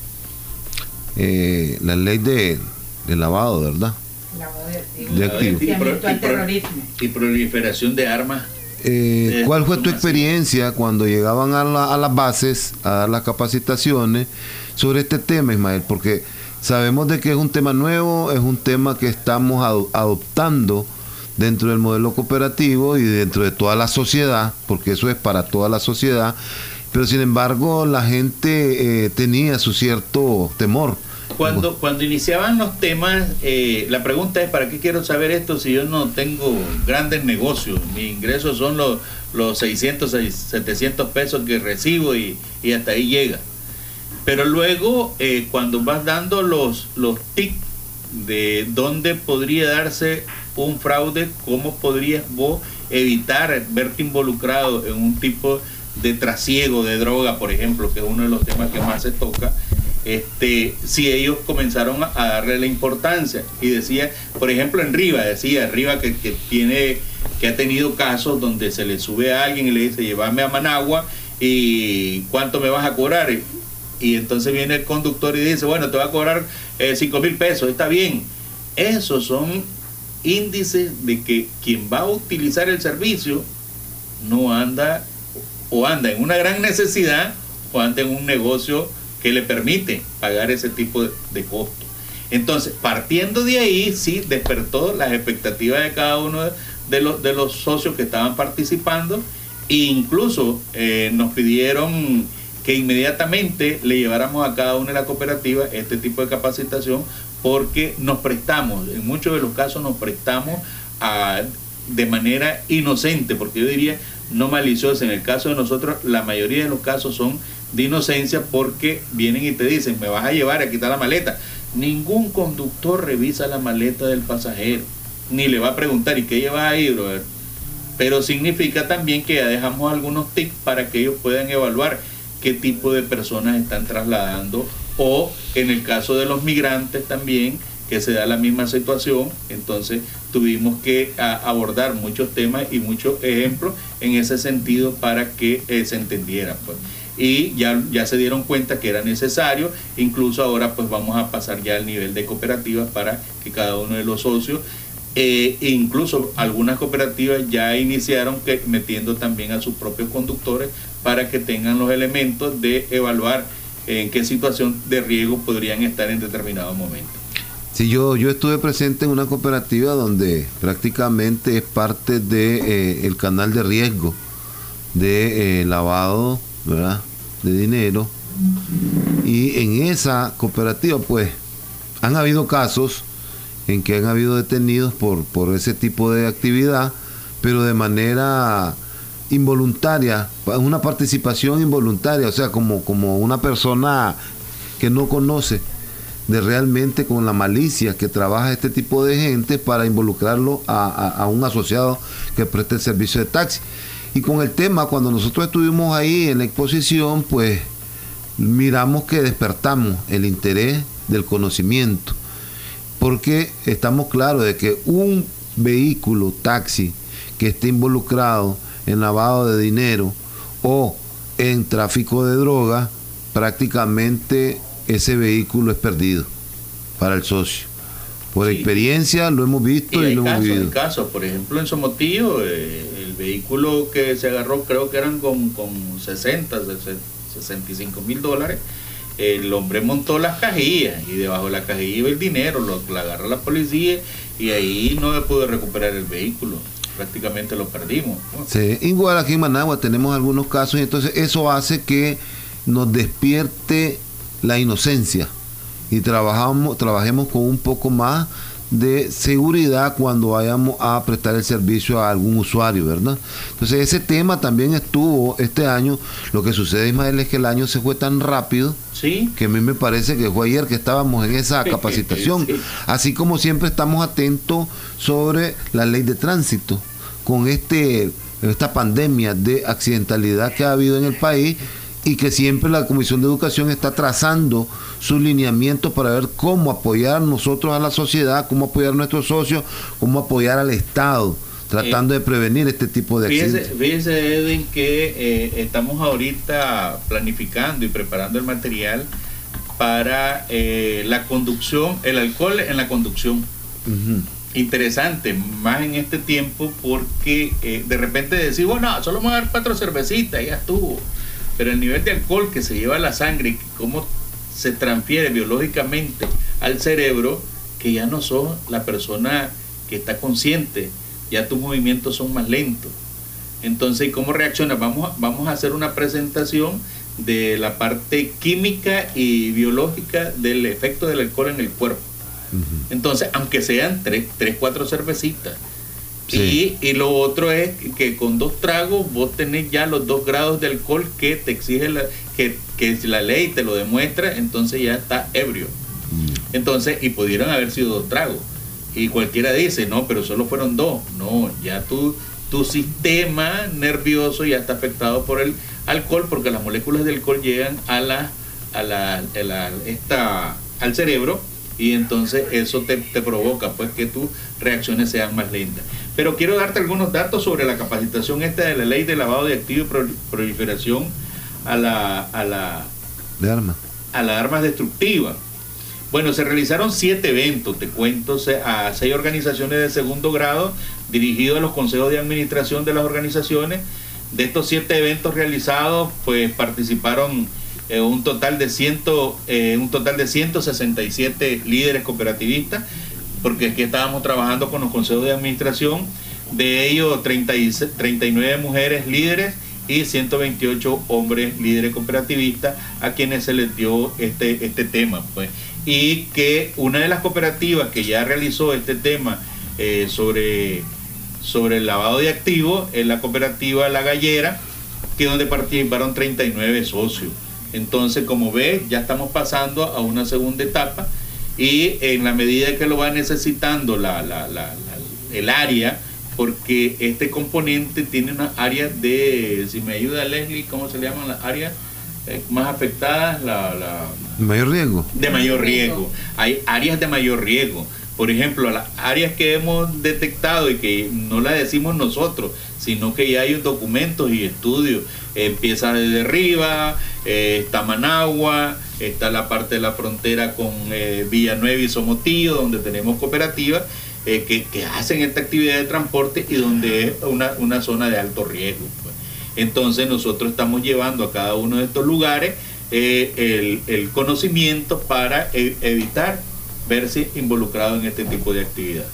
eh, la ley de, de lavado, ¿verdad? Lavado de activos. De activos. Y, pro, y, pro, y proliferación de armas. Eh, ¿Cuál fue tu experiencia cuando llegaban a, la, a las bases a dar las capacitaciones sobre este tema, Ismael? Porque sabemos de que es un tema nuevo, es un tema que estamos ad, adoptando dentro del modelo cooperativo y dentro de toda la sociedad, porque eso es para toda la sociedad, pero sin embargo la gente eh, tenía su cierto temor. Cuando, cuando iniciaban los temas, eh, la pregunta es: ¿para qué quiero saber esto si yo no tengo grandes negocios? Mis ingresos son los, los seiscientos, setecientos pesos que recibo y, y hasta ahí llega. Pero luego, eh, cuando vas dando los, los tips de dónde podría darse un fraude, cómo podrías vos evitar verte involucrado en un tipo de trasiego de droga, por ejemplo, que es uno de los temas que más se toca, este, si ellos comenzaron a darle la importancia. Y decía, por ejemplo, en Riva, decía Riva que, que tiene, que ha tenido casos donde se le sube a alguien y le dice: llévame a Managua y ¿cuánto me vas a cobrar? Y entonces viene el conductor y dice: bueno, te va a cobrar eh, cinco mil pesos, está bien. Esos son índices de que quien va a utilizar el servicio no anda, o anda en una gran necesidad, o anda en un negocio que le permite pagar ese tipo de, de costo. Entonces, partiendo de ahí, sí despertó las expectativas de cada uno de, de, los, de los socios que estaban participando, e incluso eh, nos pidieron que inmediatamente le lleváramos a cada una de las cooperativas este tipo de capacitación, porque nos prestamos, en muchos de los casos nos prestamos a, de manera inocente, porque yo diría no maliciosa. En el caso de nosotros, la mayoría de los casos son de inocencia, porque vienen y te dicen: me vas a llevar, aquí está la maleta. Ningún conductor revisa la maleta del pasajero, ni le va a preguntar: ¿y qué llevas ahí, brother? Pero significa también que ya dejamos algunos tips para que ellos puedan evaluar qué tipo de personas están trasladando, o en el caso de los migrantes también, que se da la misma situación. Entonces tuvimos que a, abordar muchos temas y muchos ejemplos en ese sentido para que eh, se entendiera, pues. Y ya, ya se dieron cuenta que era necesario. Incluso ahora pues vamos a pasar ya al nivel de cooperativas para que cada uno de los socios, eh, e incluso algunas cooperativas ya iniciaron que, metiendo también a sus propios conductores, para que tengan los elementos de evaluar en qué situación de riesgo podrían estar en determinado momento. Sí, yo, yo estuve presente en una cooperativa donde prácticamente es parte de eh, el canal de riesgo de eh, lavado, ¿verdad?, de dinero. Y en esa cooperativa pues han habido casos en que han habido detenidos por, por ese tipo de actividad, pero de manera involuntaria, una participación involuntaria, o sea, como, como una persona que no conoce de realmente con la malicia que trabaja este tipo de gente para involucrarlo a, a, a un asociado que preste el servicio de taxi. Y con el tema, cuando nosotros estuvimos ahí en la exposición, pues miramos que despertamos el interés del conocimiento, porque estamos claros de que un vehículo taxi que esté involucrado en lavado de dinero o en tráfico de droga, prácticamente ese vehículo es perdido para el socio. Por sí. experiencia lo hemos visto y, y lo casos, hemos vivido. Hay casos, por ejemplo, en Somotillo, eh, el vehículo que se agarró creo que eran con, con sesenta, sesenta y cinco mil dólares. El hombre montó las cajillas y debajo de la cajilla iba el dinero, lo, lo agarra la policía y ahí no se pudo recuperar el vehículo. Prácticamente lo perdimos, ¿no? Sí, igual aquí en Managua tenemos algunos casos y entonces eso hace que nos despierte la inocencia y trabajamos, trabajemos con un poco más de seguridad cuando vayamos a prestar el servicio a algún usuario, ¿verdad? Entonces ese tema también estuvo este año. Lo que sucede, Ismael, es que el año se fue tan rápido, ¿sí?, que a mí me parece que fue ayer que estábamos en esa capacitación. Sí. Así como siempre estamos atentos sobre la ley de tránsito con este esta pandemia de accidentalidad que ha habido en el país, y que siempre la Comisión de Educación está trazando sus lineamientos para ver cómo apoyar nosotros a la sociedad, cómo apoyar a nuestros socios, cómo apoyar al Estado, tratando eh, de prevenir este tipo de fíjese, accidentes. Fíjese, Edwin, que eh, estamos ahorita planificando y preparando el material para eh, la conducción, el alcohol en la conducción. Uh-huh. Interesante, más en este tiempo, porque eh, de repente decir, bueno, solo vamos a dar cuatro cervecitas y ya estuvo. Pero el nivel de alcohol que se lleva a la sangre y cómo se transfiere biológicamente al cerebro, que ya no sos la persona que está consciente, ya tus movimientos son más lentos. Entonces, ¿cómo reaccionas? Vamos, vamos a hacer una presentación de la parte química y biológica del efecto del alcohol en el cuerpo. Uh-huh. Entonces, aunque sean tres, tres, cuatro cervecitas. Sí. Y, y lo otro es que con dos tragos vos tenés ya los dos grados de alcohol que te exige la, que, que si la ley te lo demuestra, entonces ya está ebrio. Mm. Entonces, y pudieron haber sido dos tragos. Y cualquiera dice, no, pero solo fueron dos. No, ya tu, tu sistema nervioso ya está afectado por el alcohol, porque las moléculas de alcohol llegan a la, a la, a la esta, al cerebro, y entonces eso te, te provoca pues que tus reacciones sean más lentas. Pero quiero darte algunos datos sobre la capacitación esta de la ley de lavado de activos y proliferación a la a la de armas a las armas destructivas. Bueno, se realizaron siete eventos, te cuento, a seis organizaciones de segundo grado dirigidos a los consejos de administración de las organizaciones. De estos siete eventos realizados, pues participaron Eh, un total de ciento, eh, un total de ciento sesenta y siete líderes cooperativistas, porque aquí estábamos trabajando con los consejos de administración. De ellos treinta y nueve mujeres líderes y ciento veintiocho hombres líderes cooperativistas, a quienes se les dio este, este tema, pues. Y que una de las cooperativas que ya realizó este tema eh, sobre, sobre el lavado de activos es la cooperativa La Gallera, que donde participaron treinta y nueve socios. Entonces, como ves, ya estamos pasando a una segunda etapa, y en la medida que lo va necesitando la, la, la, la, el área, porque este componente tiene una área de, si me ayuda Leslie, ¿cómo se llaman las áreas eh, más afectadas? La, la, mayor riesgo. De mayor riesgo. Hay áreas de mayor riesgo. Por ejemplo, las áreas que hemos detectado y que no las decimos nosotros, sino que ya hay documentos y estudios. Empieza desde arriba, eh, está Managua, está la parte de la frontera con eh, Villanueva y Somotillo, donde tenemos cooperativas eh, que, que hacen esta actividad de transporte y donde es una, una zona de alto riesgo, pues. Entonces nosotros estamos llevando a cada uno de estos lugares eh, el, el conocimiento para e- evitar verse involucrado en este tipo de actividad.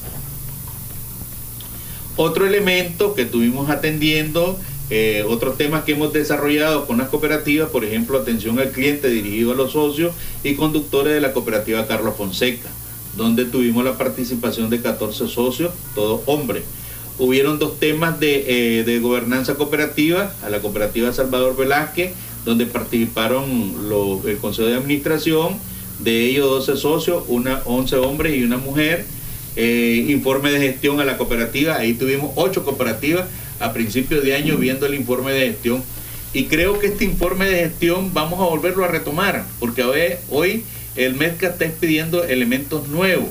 Otro elemento que estuvimos atendiendo, eh, otros temas que hemos desarrollado con las cooperativas, por ejemplo, atención al cliente dirigido a los socios y conductores de la cooperativa Carlos Fonseca, donde tuvimos la participación de catorce socios, todos hombres. Hubieron dos temas de, eh, de gobernanza cooperativa, a la cooperativa Salvador Velázquez, donde participaron los, el Consejo de Administración, de ellos doce socios, una, once hombres y una mujer. Eh, informe de gestión a la cooperativa, ahí tuvimos ocho cooperativas a principios de año viendo el informe de gestión, y creo que este informe de gestión vamos a volverlo a retomar, porque hoy, hoy el MEDCA está expidiendo elementos nuevos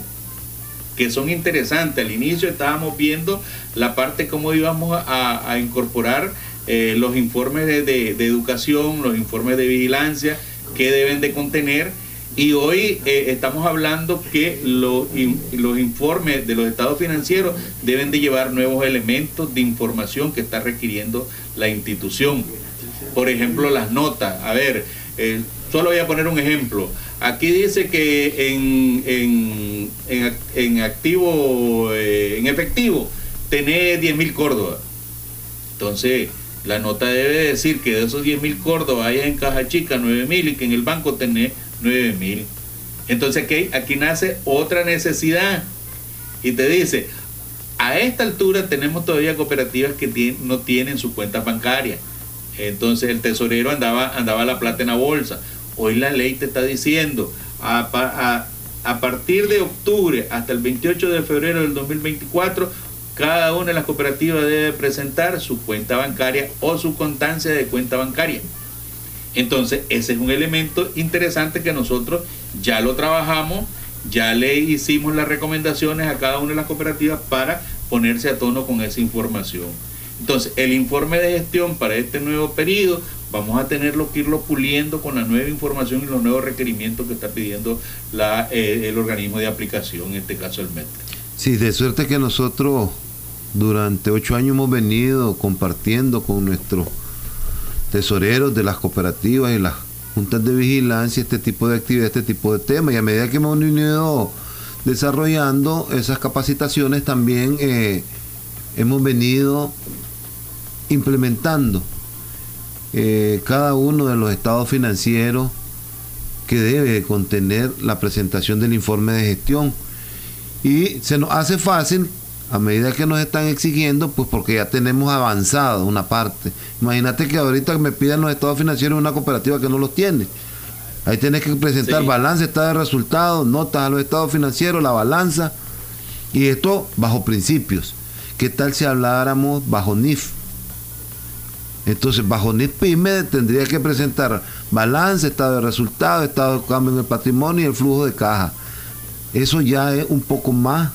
que son interesantes. Al inicio estábamos viendo la parte cómo íbamos a, a incorporar eh, los informes de, de, de educación, los informes de vigilancia que deben de contener. Y hoy eh, estamos hablando que lo, in, los informes de los estados financieros deben de llevar nuevos elementos de información que está requiriendo la institución. Por ejemplo, las notas. A ver, eh, solo voy a poner un ejemplo. Aquí dice que en, en, en, en activo, eh, en efectivo, tenés diez mil córdobas. Entonces, la nota debe decir que de esos diez mil córdobas hay en caja chica nueve mil y que en el banco tenés nueve mil. Entonces aquí, aquí nace otra necesidad y te dice, a esta altura tenemos todavía cooperativas que tiene, no tienen sus cuentas bancarias. Entonces el tesorero andaba, andaba la plata en la bolsa. Hoy la ley te está diciendo, a, a, a partir de octubre hasta el veintiocho de febrero del dos mil veinticuatro, cada una de las cooperativas debe presentar su cuenta bancaria o su constancia de cuenta bancaria. Entonces, ese es un elemento interesante que nosotros ya lo trabajamos, ya le hicimos las recomendaciones a cada una de las cooperativas para ponerse a tono con esa información. Entonces, el informe de gestión para este nuevo periodo, vamos a tenerlo que irlo puliendo con la nueva información y los nuevos requerimientos que está pidiendo la, eh, el organismo de aplicación, en este caso el MEDCA. Sí, de suerte que nosotros durante ocho años hemos venido compartiendo con nuestros tesoreros de las cooperativas y las juntas de vigilancia este tipo de actividad, este tipo de temas, y a medida que hemos venido desarrollando esas capacitaciones también eh, hemos venido implementando eh, cada uno de los estados financieros que debe contener la presentación del informe de gestión, y se nos hace fácil a medida que nos están exigiendo, pues porque ya tenemos avanzado una parte. Imagínate que ahorita me piden los estados financieros una cooperativa que no los tiene. Ahí tienes que presentar sí. balance, estado de resultados, notas a los estados financieros, la balanza, y esto bajo principios. ¿Qué tal si habláramos bajo N I F? Entonces, bajo N I F PYME tendría que presentar balance, estado de resultados, estado de cambio en el patrimonio y el flujo de caja. Eso ya es un poco más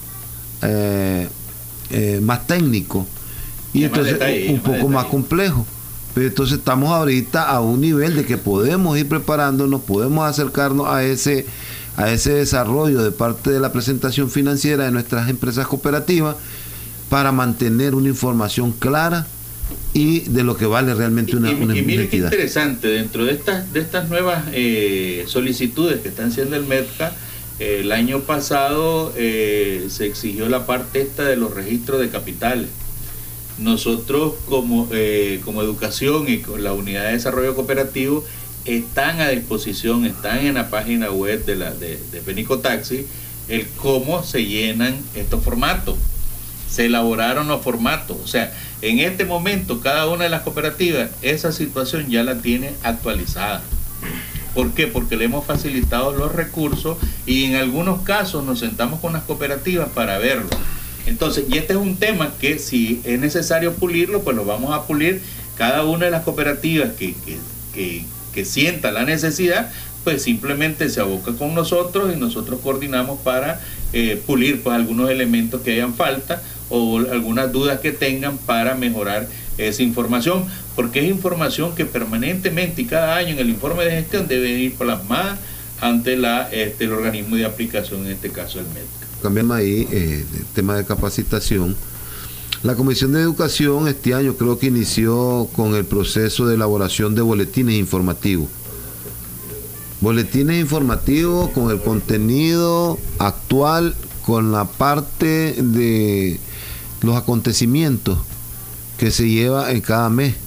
eh, Eh, más técnico y, y entonces detalle, un poco más, más complejo, pero entonces estamos ahorita a un nivel de que podemos ir preparándonos, podemos acercarnos a ese a ese desarrollo de parte de la presentación financiera de nuestras empresas cooperativas para mantener una información clara y de lo que vale realmente una, y, una y mire entidad. Qué interesante, dentro de estas de estas nuevas eh, solicitudes que están haciendo el MEDCA, el año pasado eh, se exigió la parte esta de los registros de capitales. Nosotros como, eh, como educación y con la unidad de desarrollo cooperativo están a disposición, están en la página web de, la, de, de Fenicotaxi, el cómo se llenan estos formatos. Se elaboraron los formatos. O sea, en este momento cada una de las cooperativas esa situación ya la tiene actualizada. ¿Por qué? Porque le hemos facilitado los recursos y en algunos casos nos sentamos con las cooperativas para verlo. Entonces, y este es un tema que si es necesario pulirlo, pues lo vamos a pulir. Cada una de las cooperativas que, que, que, que sienta la necesidad, pues simplemente se aboca con nosotros y nosotros coordinamos para eh, pulir pues algunos elementos que hayan falta o algunas dudas que tengan para mejorar esa información, porque es información que permanentemente y cada año en el informe de gestión debe ir plasmada ante la, este, el organismo de aplicación, en este caso el MEDCA. Cambiamos ahí eh, el tema de capacitación. La Comisión de Educación este año creo que inició con el proceso de elaboración de boletines informativos. Boletines informativos con el contenido actual, con la parte de los acontecimientos que se lleva en cada mes.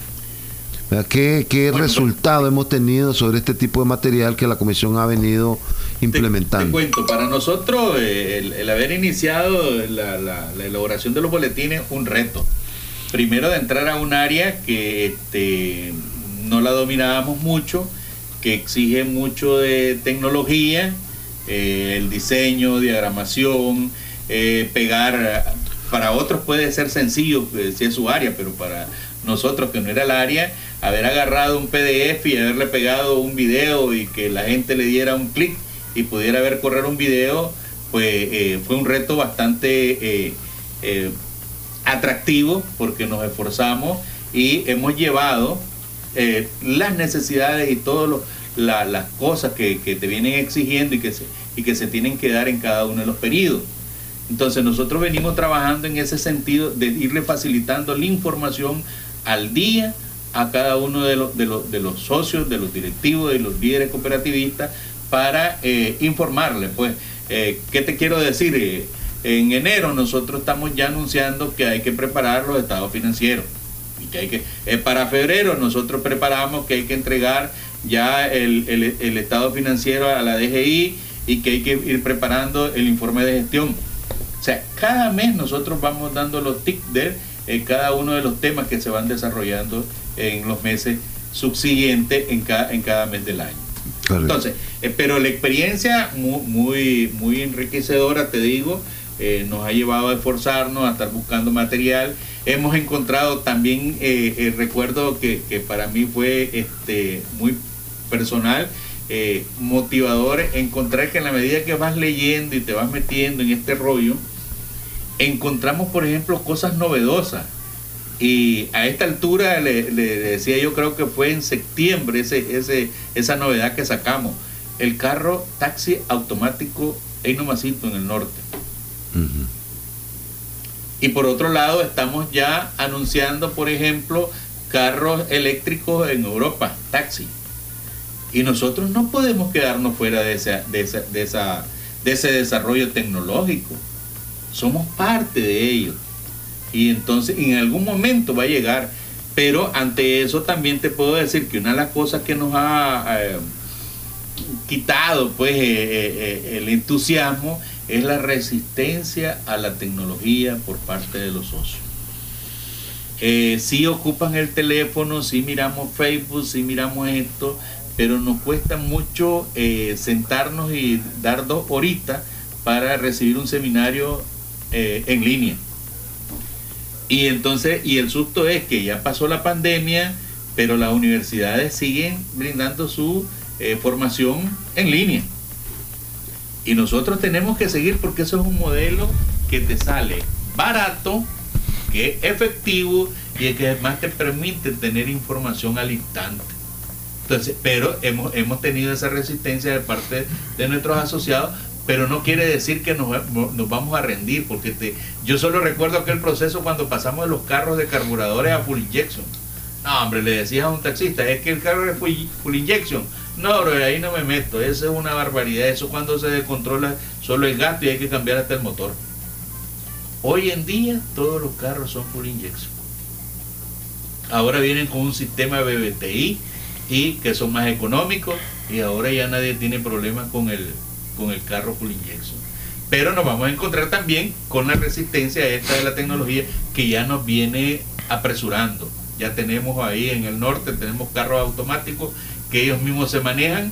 ¿Qué, qué bueno, resultado no, hemos tenido sobre este tipo de material que la Comisión ha venido implementando? Te, te cuento, para nosotros eh, el, el haber iniciado la, la, la elaboración de los boletines un reto. Primero, de entrar a un área que este, no la dominábamos mucho, que exige mucho de tecnología, eh, el diseño, diagramación, eh, pegar. Para otros puede ser sencillo eh, si es su área, pero para nosotros, que no era el área, haber agarrado un P D F y haberle pegado un video y que la gente le diera un clic y pudiera ver correr un video, pues eh, fue un reto bastante eh, eh, atractivo, porque nos esforzamos y hemos llevado eh, las necesidades y todas la, las cosas que, que te vienen exigiendo y que, se, y que se tienen que dar en cada uno de los periodos. Entonces nosotros venimos trabajando en ese sentido de irle facilitando la información al día a cada uno de los, de los, de los socios, de los directivos, de los líderes cooperativistas, para eh, informarles. Pues, eh, ¿qué te quiero decir? Eh, en enero nosotros estamos ya anunciando que hay que preparar los estados financieros. Y que hay que, eh, para febrero nosotros preparamos que hay que entregar ya el, el, el estado financiero a la D G I y que hay que ir preparando el informe de gestión. O sea, cada mes nosotros vamos dando los tics de eh, cada uno de los temas que se van desarrollando en los meses subsiguientes en cada, en cada mes del año. Correcto. Entonces, eh, pero la experiencia muy, muy, muy enriquecedora, te digo, eh, nos ha llevado a esforzarnos, a estar buscando material. Hemos encontrado también, eh, eh, recuerdo que, que para mí fue este, muy personal, Eh, motivador, encontrar que en la medida que vas leyendo y te vas metiendo en este rollo, encontramos, por ejemplo, cosas novedosas. Y a esta altura le, le decía, yo creo que fue en septiembre ese, ese, esa novedad que sacamos, el carro taxi automático Eino Masito en el norte. Uh-huh. Y por otro lado estamos ya anunciando, por ejemplo, carros eléctricos en Europa, taxi. Y nosotros no podemos quedarnos fuera de, esa, de, esa, de, esa, de ese desarrollo tecnológico. Somos parte de ello. Y entonces en algún momento va a llegar. Pero ante eso también te puedo decir que una de las cosas que nos ha eh, quitado pues, eh, eh, el entusiasmo es la resistencia a la tecnología por parte de los socios. Eh, sí ocupan el teléfono, sí miramos Facebook, sí miramos esto, pero nos cuesta mucho eh, sentarnos y dar dos horitas para recibir un seminario eh, en línea. Y entonces, y el susto es que ya pasó la pandemia, pero las universidades siguen brindando su eh, formación en línea. Y nosotros tenemos que seguir, porque eso es un modelo que te sale barato, que es efectivo y que además te permite tener información al instante. Entonces, pero hemos, hemos tenido esa resistencia de parte de nuestros asociados, pero no quiere decir que nos, nos vamos a rendir, porque te, yo solo recuerdo aquel proceso cuando pasamos de los carros de carburadores a full injection. No, hombre, le decías a un taxista, es que el carro es full, full injection. No, bro, ahí no me meto, eso es una barbaridad, eso cuando se descontrola solo el gasto y hay que cambiar hasta el motor. Hoy en día todos los carros son full injection. Ahora vienen con un sistema B B T I y que son más económicos, y ahora ya nadie tiene problemas con el, con el carro full injection. Pero nos vamos a encontrar también con la resistencia esta de la tecnología que ya nos viene apresurando. Ya tenemos ahí en el norte, tenemos carros automáticos que ellos mismos se manejan.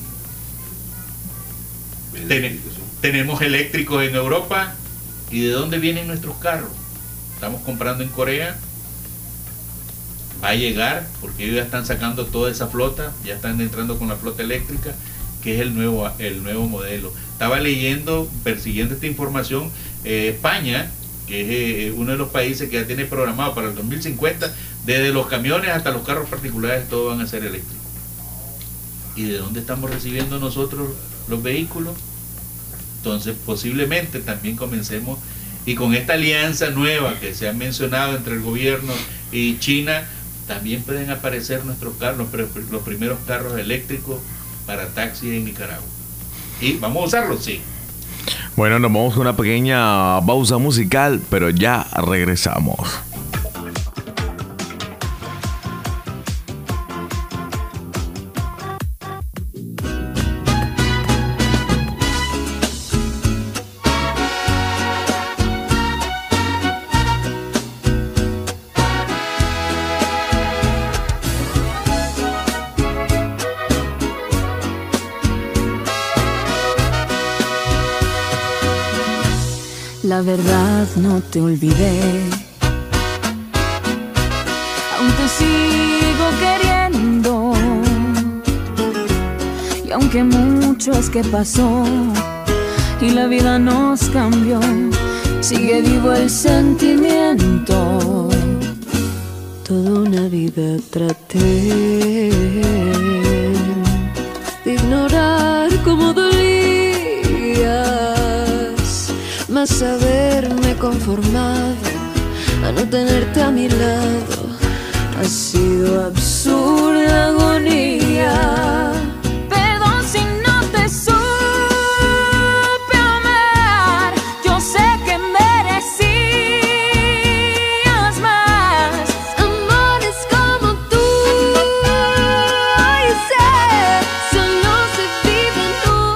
Ten, tenemos eléctricos en Europa. ¿Y de dónde vienen nuestros carros? Estamos comprando en Corea. Va a llegar, porque ellos ya están sacando toda esa flota, ya están entrando con la flota eléctrica, que es el nuevo, el nuevo modelo. Estaba leyendo, persiguiendo esta información, eh, España, que es eh, uno de los países que ya tiene programado para el dos mil cincuenta, desde los camiones hasta los carros particulares, todos van a ser eléctricos. ¿Y de dónde estamos recibiendo nosotros los vehículos? Entonces posiblemente también comencemos, y con esta alianza nueva que se ha mencionado entre el gobierno y China, también pueden aparecer nuestros carros, los primeros carros eléctricos para taxis en Nicaragua. ¿Y vamos a usarlo? Sí. Bueno, nos vamos con una pequeña pausa musical, pero ya regresamos. La verdad no te olvidé, aún te sigo queriendo, y aunque mucho es que pasó y la vida nos cambió, sigue vivo el sentimiento. Toda una vida traté de ignorar cómo dolías, mas haberme conformado a no tenerte a mi lado ha sido absurda agonía. Perdón si no te supe amar, yo sé que merecías más amores como tú, y sé, solo se viven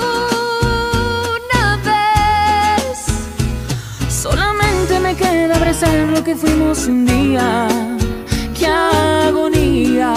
una vez. Solamente me queda abrazar lo que fuimos un día. ¡Qué agonía!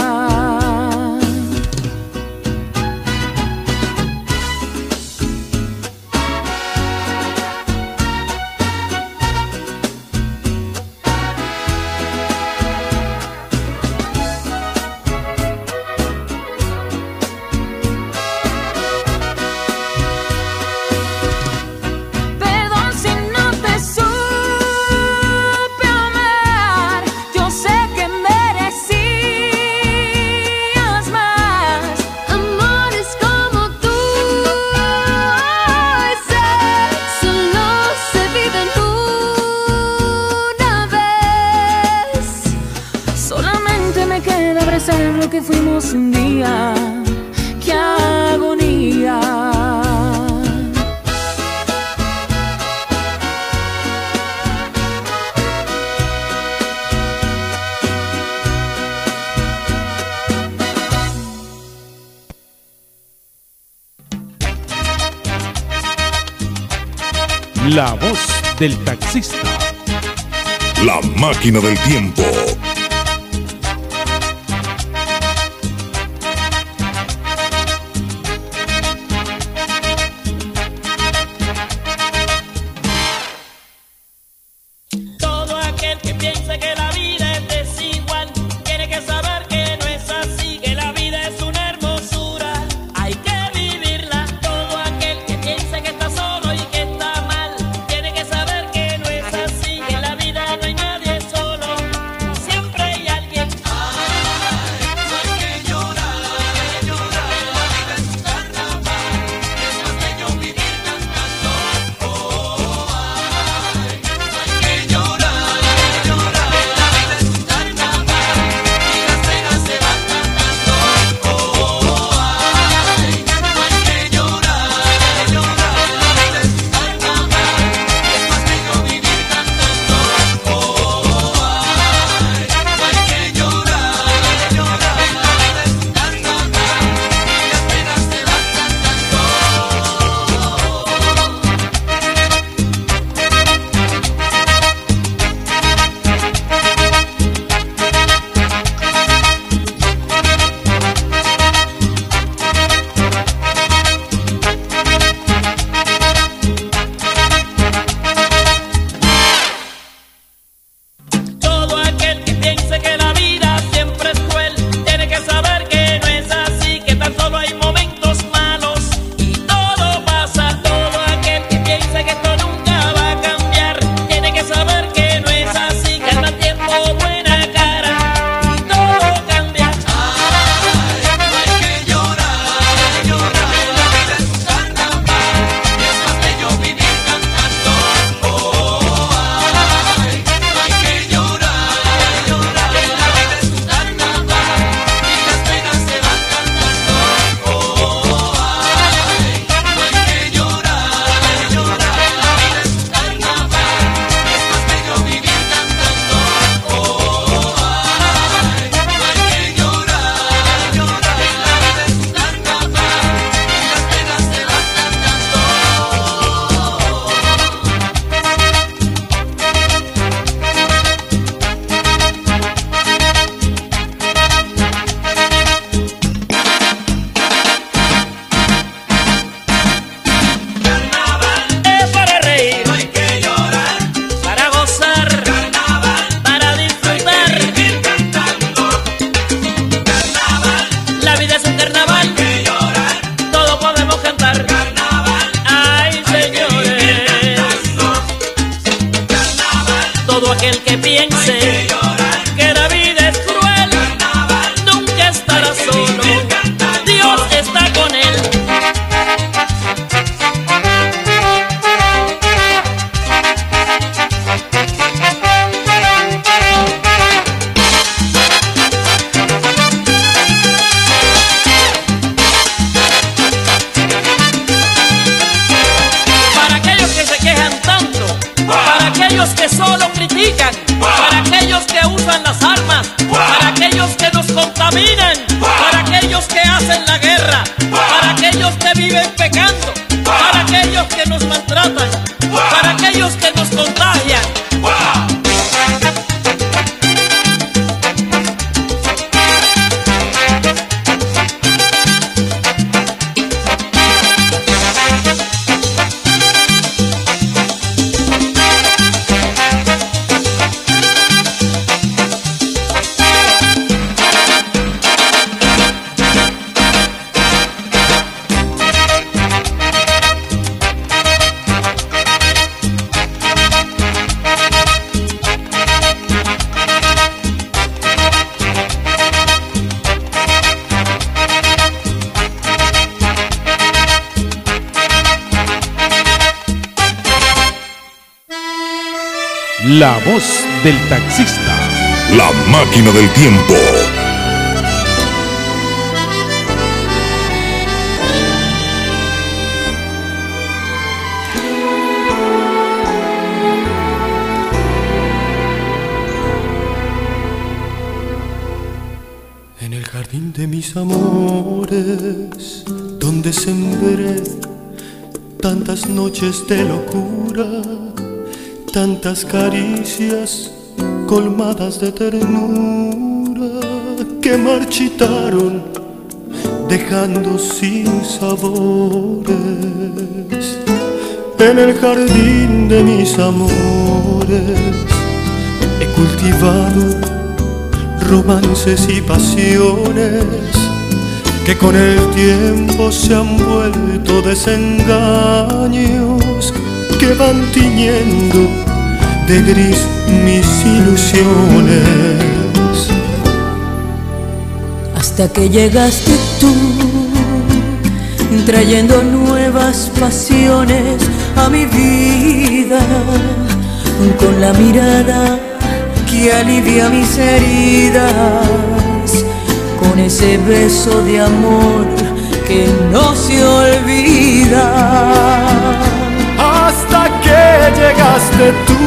Lo que fuimos un día, qué agonía. La voz del taxista. La máquina del tiempo. todo aquel que piense que la vida es cruel, nunca estará solo, Dios está con él. Que solo critican, para aquellos que usan las armas, para aquellos que nos contaminan, para aquellos que hacen la guerra, para aquellos que viven pecando, para aquellos que nos maltratan, para aquellos que nos contagian. La voz del taxista. La máquina del tiempo. En el jardín de mis amores, donde sembré tantas noches de locura, tantas caricias colmadas de ternura que marchitaron dejando sin sabores. En el jardín de mis amores he cultivado romances y pasiones que con el tiempo se han vuelto desengaños que van tiñendo de gris mis ilusiones. Hasta que llegaste tú, trayendo nuevas pasiones a mi vida, con la mirada que alivia mis heridas, con ese beso de amor que no se olvida. Hasta que llegaste tú,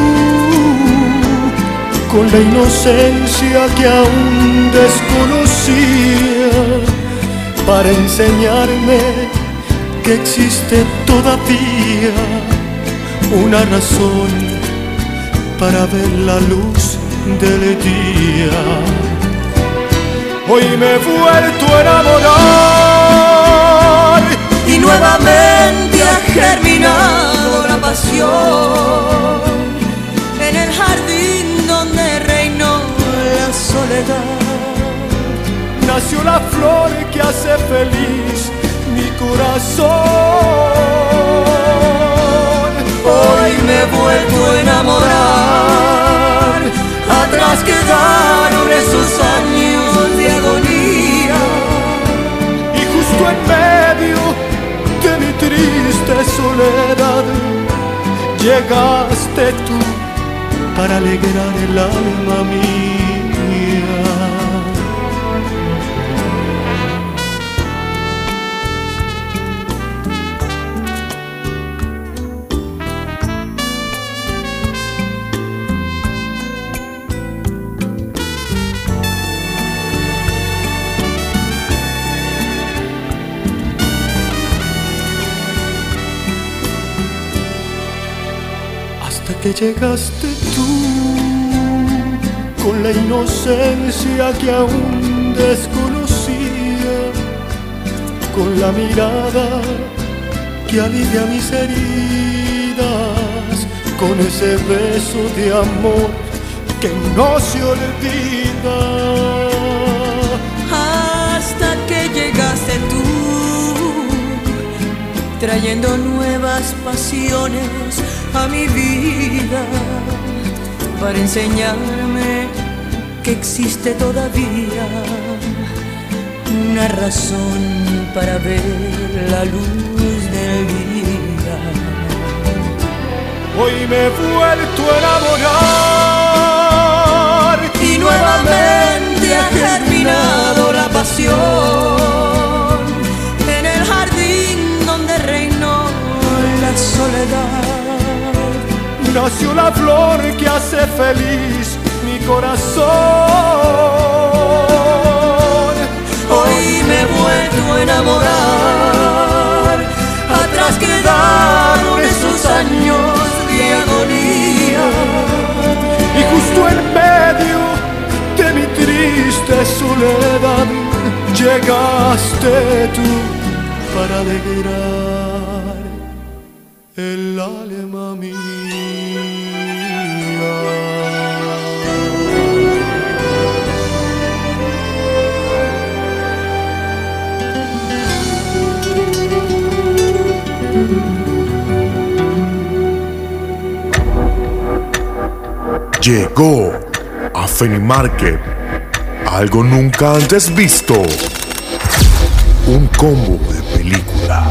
con la inocencia que aún desconocía, para enseñarme que existe todavía una razón para ver la luz del día. Hoy me he vuelto a enamorar y nuevamente ha germinado la pasión en el jardín donde reinó la soledad. Nació la flor que hace feliz mi corazón. Hoy me he vuelto a enamorar, atrás quedaron esos años de agonía, y justo en medio de mi triste soledad llegaste tú para alegrar el alma mía. Que llegaste tú, con la inocencia que aún desconocía, con la mirada que alivia mis heridas, con ese beso de amor que no se olvida. Hasta que llegaste tú, trayendo nuevas pasiones a mi vida, para enseñarme que existe todavía una razón para ver la luz del día. Hoy me he vuelto a enamorar y nuevamente ha germinado la pasión en el jardín donde reinó la soledad. Nació la flor que hace feliz mi corazón. Hoy me he vuelto a enamorar, atrás quedaron esos años de agonía. Y justo en medio de mi triste soledad llegaste tú para alegrar el alma mía. Llegó a Fenimarket algo nunca antes visto, un combo de película.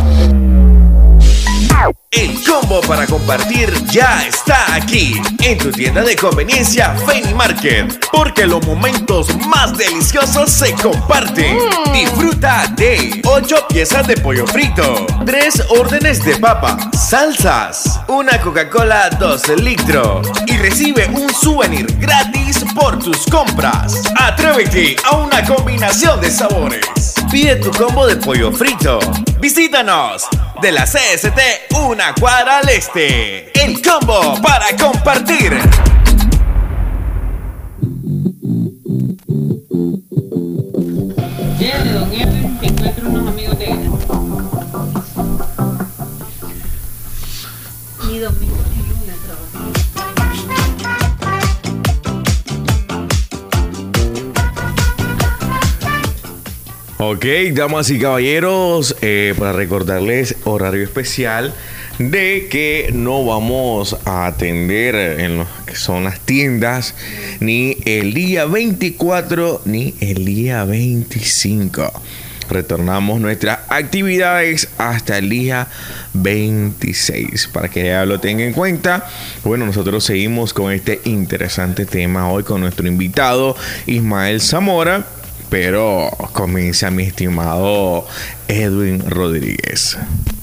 El combo para compartir ya está aquí en tu tienda de conveniencia Fenimarket, porque los momentos más deliciosos se comparten. Mm. Disfruta de ocho piezas de pollo frito, tres órdenes de papa, salsas, una Coca-Cola dos litros y recibe un souvenir gratis por tus compras. Atrévete a una combinación de sabores. Pide tu combo de pollo frito. Visítanos de la C S T una cuadra al este. El combo para compartir. Llévale, don Edwin, que encuentre unos amigos de él. Ni domingo ni lunes trabajo. Ok, damas y caballeros, eh, para recordarles horario especial de que no vamos a atender en lo que son las tiendas ni el día veinticuatro ni el día veinticinco. Retornamos nuestras actividades hasta el día veintiséis, para que ya lo tengan en cuenta. Bueno, nosotros seguimos con este interesante tema hoy con nuestro invitado Ismael Zamora. Pero comienza mi estimado Edwin Rodríguez.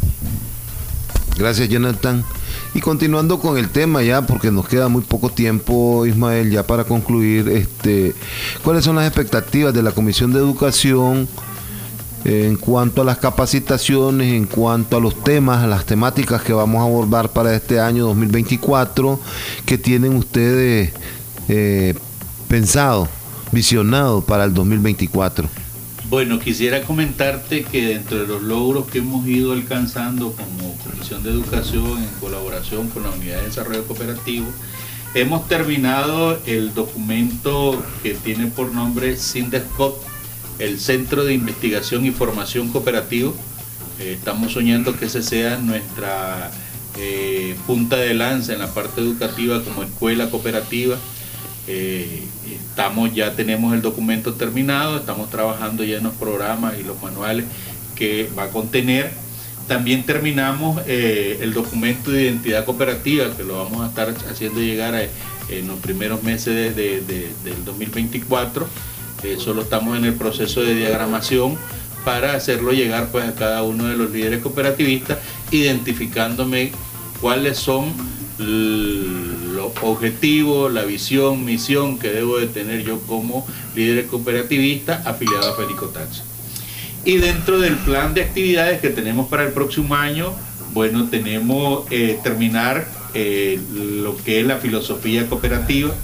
Gracias, Jonathan. Y continuando con el tema ya, porque nos queda muy poco tiempo, Ismael, ya para concluir, este, ¿cuáles son las expectativas de la Comisión de Educación en cuanto a las capacitaciones, en cuanto a los temas, a las temáticas que vamos a abordar para este año dos mil veinticuatro, que tienen ustedes eh, pensado, visionado para el dos mil veinticuatro? Bueno, quisiera comentarte que dentro de los logros que hemos ido alcanzando como Comisión de Educación en colaboración con la Unidad de Desarrollo Cooperativo, hemos terminado el documento que tiene por nombre CINDESCOP, el Centro de Investigación y Formación Cooperativo. Eh, estamos soñando que ese sea nuestra eh, punta de lanza en la parte educativa como escuela cooperativa. Eh, estamos ya tenemos el documento terminado, estamos trabajando ya en los programas y los manuales que va a contener. También terminamos eh, el documento de identidad cooperativa, que lo vamos a estar haciendo llegar a, en los primeros meses de, de, de, del dos mil veinticuatro. Eh, solo estamos en el proceso de diagramación para hacerlo llegar pues a cada uno de los líderes cooperativistas, identificándome cuáles son los objetivos, la visión, misión que debo de tener yo como líder cooperativista afiliado a Fenicotaxi. Y dentro del plan de actividades que tenemos para el próximo año, bueno, tenemos eh, terminar eh, lo que es la filosofía cooperativa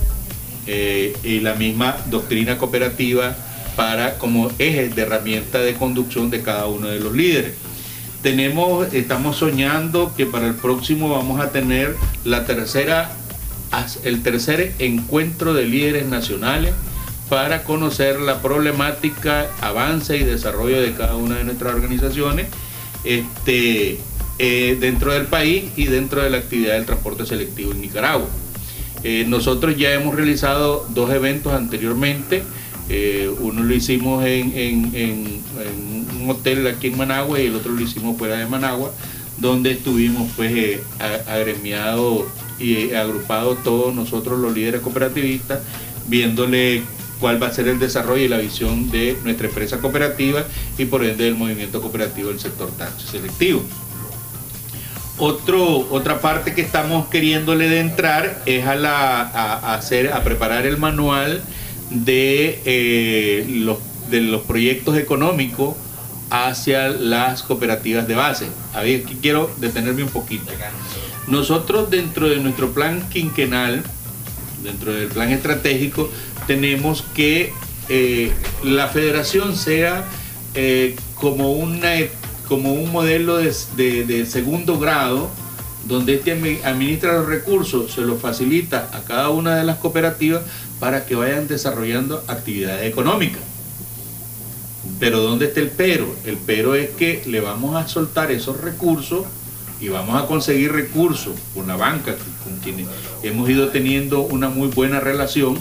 eh, y la misma doctrina cooperativa para como ejes de herramienta de conducción de cada uno de los líderes. Tenemos, estamos soñando que para el próximo vamos a tener la tercera, el tercer encuentro de líderes nacionales para conocer la problemática, avance y desarrollo de cada una de nuestras organizaciones este, eh, dentro del país y dentro de la actividad del transporte selectivo en Nicaragua. Eh, nosotros ya hemos realizado dos eventos anteriormente. Eh, uno lo hicimos en, en, en, en un hotel aquí en Managua y el otro lo hicimos fuera de Managua, donde estuvimos pues eh, agremiados y eh, agrupados todos nosotros los líderes cooperativistas, viéndole cuál va a ser el desarrollo y la visión de nuestra empresa cooperativa y por ende del movimiento cooperativo del sector taxi selectivo. Otro, otra parte que estamos queriéndole de entrar es a, la, a, a hacer, a preparar el manual de, eh, los, de los proyectos económicos hacia las cooperativas de base. A ver, aquí quiero detenerme un poquito. Nosotros dentro de nuestro plan quinquenal, dentro del plan estratégico, tenemos que eh, la federación sea eh, como, una, como un modelo de, de, de segundo grado, donde este administra los recursos, se los facilita a cada una de las cooperativas para que vayan desarrollando actividades económicas. Pero ¿dónde está el pero? El pero es que le vamos a soltar esos recursos y vamos a conseguir recursos con la banca, con quienes hemos ido teniendo una muy buena relación,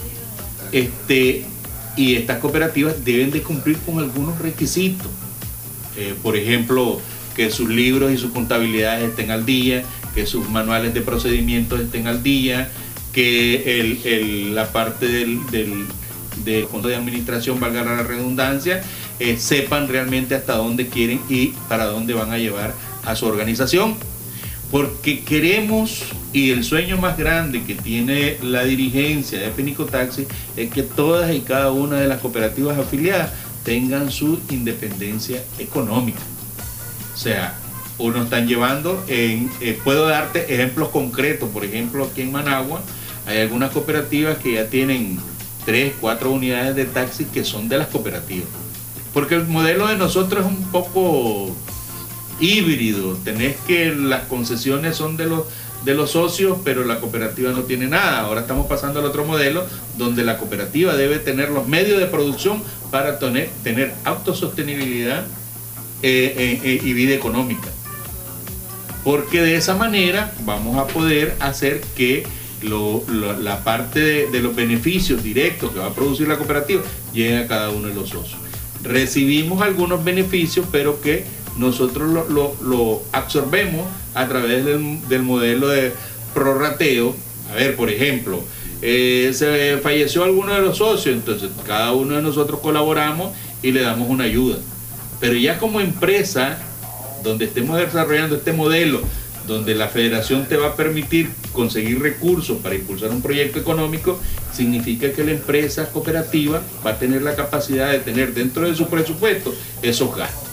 este, y estas cooperativas deben de cumplir con algunos requisitos. Eh, por ejemplo, que sus libros y sus contabilidades estén al día, que sus manuales de procedimientos estén al día, que el, el, la parte del, del, del fondo de administración, valga la redundancia, eh, sepan realmente hasta dónde quieren y para dónde van a llevar a su organización. Porque queremos, y el sueño más grande que tiene la dirigencia de Fenicotaxi es que todas y cada una de las cooperativas afiliadas tengan su independencia económica. O sea, uno están llevando, en, eh, puedo darte ejemplos concretos. Por ejemplo, aquí en Managua hay algunas cooperativas que ya tienen tres, cuatro unidades de taxi que son de las cooperativas. Porque el modelo de nosotros es un poco híbrido. Tenés que las concesiones son de los, de los socios, pero la cooperativa no tiene nada. Ahora estamos pasando al otro modelo, donde la cooperativa debe tener los medios de producción para tener, tener autosostenibilidad eh, eh, eh, y vida económica. Porque de esa manera vamos a poder hacer que lo, lo, la parte de, de los beneficios directos que va a producir la cooperativa llegue a cada uno de los socios. Recibimos algunos beneficios, pero que nosotros lo, lo, lo absorbemos a través del, del modelo de prorrateo. A ver, por ejemplo, eh, se falleció alguno de los socios, entonces cada uno de nosotros colaboramos y le damos una ayuda. Pero ya como empresa, donde estemos desarrollando este modelo, donde la federación te va a permitir conseguir recursos para impulsar un proyecto económico, significa que la empresa cooperativa va a tener la capacidad de tener dentro de su presupuesto esos gastos.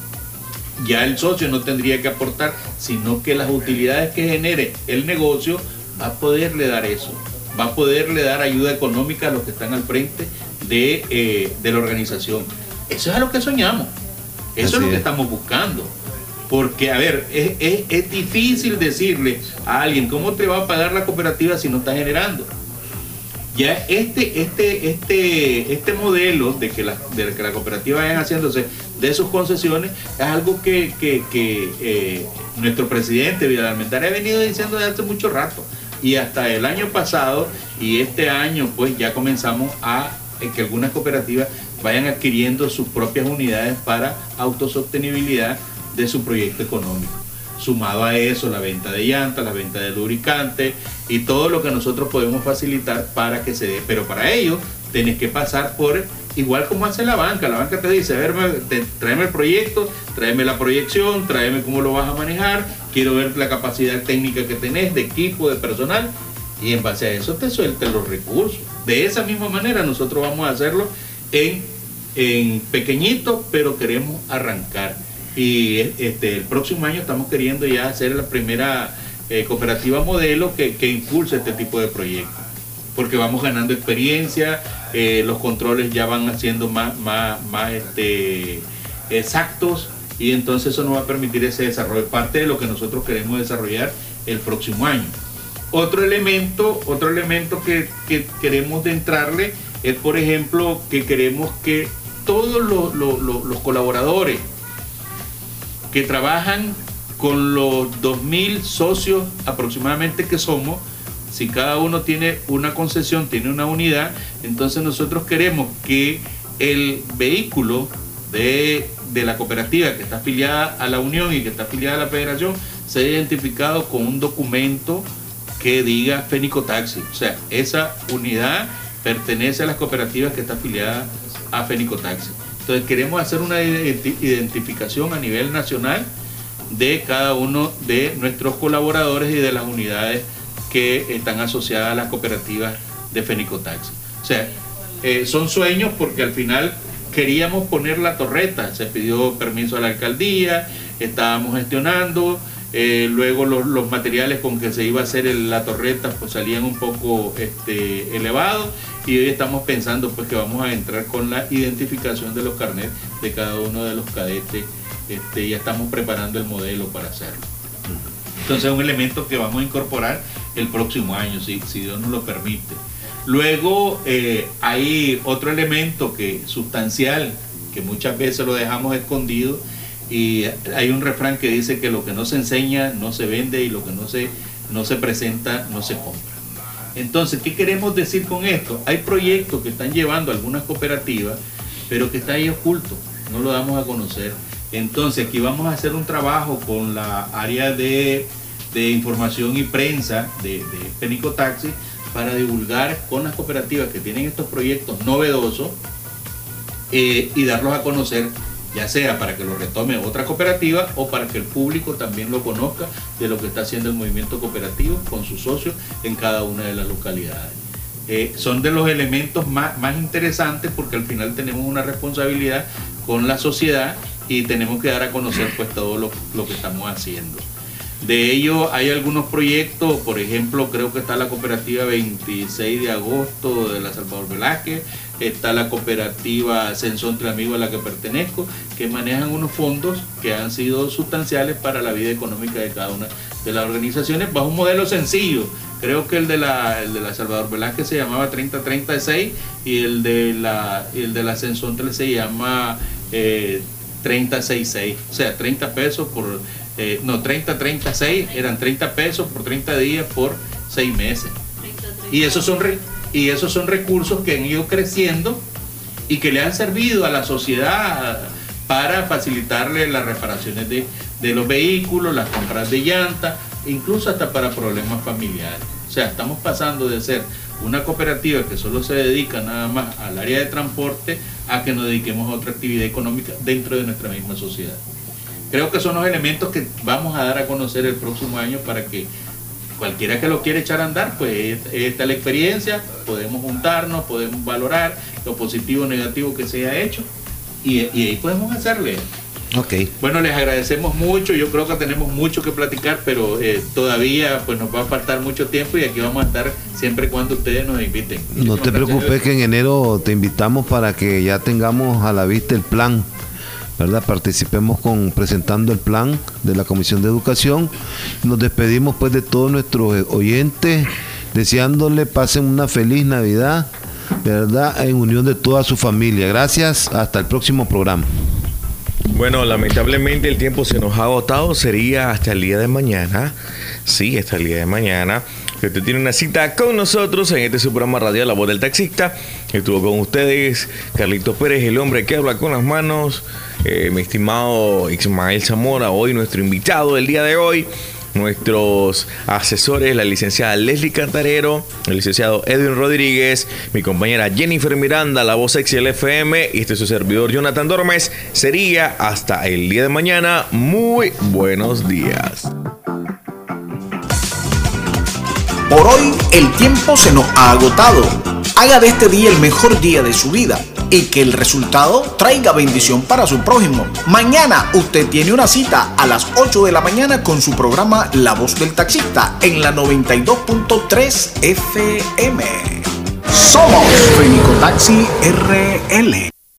Ya el socio no tendría que aportar, sino que las utilidades que genere el negocio va a poderle dar eso, va a poderle dar ayuda económica a los que están al frente de, eh, de la organización. Eso es a lo que soñamos, eso Así es lo que es. estamos buscando. Porque, a ver, es, es, es difícil decirle a alguien cómo te va a pagar la cooperativa si no está generando. Ya este, este, este, este modelo de que, la, de que la cooperativa vayan haciéndose de sus concesiones es algo que, que, que eh, nuestro presidente Vidal Almendares ha venido diciendo desde hace mucho rato. Y hasta el año pasado y este año pues ya comenzamos a eh, que algunas cooperativas vayan adquiriendo sus propias unidades para autosostenibilidad de su proyecto económico. Sumado a eso, la venta de llantas, la venta de lubricantes y todo lo que nosotros podemos facilitar para que se dé. Pero para ello, tenés que pasar por, igual como hace la banca. La banca te dice, a ver, te, tráeme el proyecto, tráeme la proyección, tráeme cómo lo vas a manejar, quiero ver la capacidad técnica que tenés, de equipo, de personal, y en base a eso te suelten los recursos. De esa misma manera nosotros vamos a hacerlo en, en pequeñito, pero queremos arrancar. Y este, el próximo año estamos queriendo ya hacer la primera eh, cooperativa modelo que, que impulse este tipo de proyectos. Porque vamos ganando experiencia, eh, los controles ya van haciendo más, más, más este, exactos, y entonces eso nos va a permitir ese desarrollo, parte de lo que nosotros queremos desarrollar el próximo año. Otro elemento, otro elemento que, que queremos de entrarle es, por ejemplo, que queremos que todos los, los, los, los colaboradores que trabajan con los dos mil socios aproximadamente que somos, si cada uno tiene una concesión, tiene una unidad, entonces nosotros queremos que el vehículo de, de la cooperativa que está afiliada a la unión y que está afiliada a la federación sea identificado con un documento que diga Fenicotaxi. O sea, esa unidad pertenece a las cooperativas que está afiliada a Fenicotaxi. Entonces queremos hacer una identificación a nivel nacional de cada uno de nuestros colaboradores y de las unidades que están asociadas a las cooperativas de Fenicotaxi. O sea, eh, son sueños porque al final queríamos poner la torreta, se pidió permiso a la alcaldía, estábamos gestionando, eh, luego los, los materiales con que se iba a hacer el, la torreta pues salían un poco este, elevados, y hoy estamos pensando pues que vamos a entrar con la identificación de los carnets de cada uno de los cadetes. Este, ya estamos preparando el modelo para hacerlo. Entonces es un elemento que vamos a incorporar el próximo año, si, si Dios nos lo permite. Luego eh, hay otro elemento que sustancial, que muchas veces lo dejamos escondido, y hay un refrán que dice que lo que no se enseña no se vende y lo que no se, no se presenta no se compra. Entonces, ¿qué queremos decir con esto? Hay proyectos que están llevando algunas cooperativas, pero que está ahí oculto, no lo damos a conocer. Entonces, aquí vamos a hacer un trabajo con la área de, de información y prensa de, de Fenicotaxi para divulgar con las cooperativas que tienen estos proyectos novedosos eh, y darlos a conocer, ya sea para que lo retome otra cooperativa o para que el público también lo conozca de lo que está haciendo el movimiento cooperativo con sus socios en cada una de las localidades. Eh, son de los elementos más, más interesantes porque al final tenemos una responsabilidad con la sociedad y tenemos que dar a conocer pues todo lo, lo que estamos haciendo. De ello hay algunos proyectos, por ejemplo, creo que está la cooperativa veintiséis de agosto de la Salvador Velázquez, está la cooperativa Censón Entre Amigos a la que pertenezco, que manejan unos fondos que han sido sustanciales para la vida económica de cada una de las organizaciones bajo un modelo sencillo. Creo que el de la, el de la Salvador Velázquez se llamaba treinta treinta seis y el de la, el de la Censón se llama eh, treinta sesenta y seis, o sea, treinta pesos por, eh, no, treinta treinta seis, eran treinta pesos por treinta días por seis meses. Y esos son, y esos son recursos que han ido creciendo y que le han servido a la sociedad para facilitarle las reparaciones de, de los vehículos, las compras de llantas, incluso hasta para problemas familiares. O sea, estamos pasando de ser una cooperativa que solo se dedica nada más al área de transporte a que nos dediquemos a otra actividad económica dentro de nuestra misma sociedad. Creo que son los elementos que vamos a dar a conocer el próximo año para que cualquiera que lo quiera echar a andar, pues esta es la experiencia, podemos juntarnos, podemos valorar lo positivo o negativo que se haya hecho y, y ahí podemos hacerle. Okay. Bueno, les agradecemos mucho, yo creo que tenemos mucho que platicar, pero eh, todavía pues nos va a faltar mucho tiempo y aquí vamos a estar siempre cuando ustedes nos inviten. No te preocupes que en enero te invitamos para que ya tengamos a la vista el plan, ¿verdad? Participemos con presentando el plan de la Comisión de Educación. Nos despedimos pues de todos nuestros oyentes, deseándole pasen una feliz Navidad, ¿verdad? En unión de toda su familia. Gracias, hasta el próximo programa. Bueno, lamentablemente el tiempo se nos ha agotado, sería hasta el día de mañana, sí, hasta el día de mañana, que usted tiene una cita con nosotros en este su programa radial La Voz del Taxista. Estuvo con ustedes Carlitos Pérez, el hombre que habla con las manos, eh, mi estimado Ismael Zamora, hoy nuestro invitado del día de hoy, nuestros asesores, la licenciada Leslie Cantarero, el licenciado Edwin Rodríguez, mi compañera Jennifer Miranda, la voz sexy del F M, y este es su servidor Jonathan Dormes. Sería hasta el día de mañana. Muy buenos días. Por hoy el tiempo se nos ha agotado. Haga de este día el mejor día de su vida y que el resultado traiga bendición para su prójimo. Mañana usted tiene una cita a las ocho de la mañana con su programa La Voz del Taxista en la noventa y dos punto tres F M. Somos Fenicotaxi R L.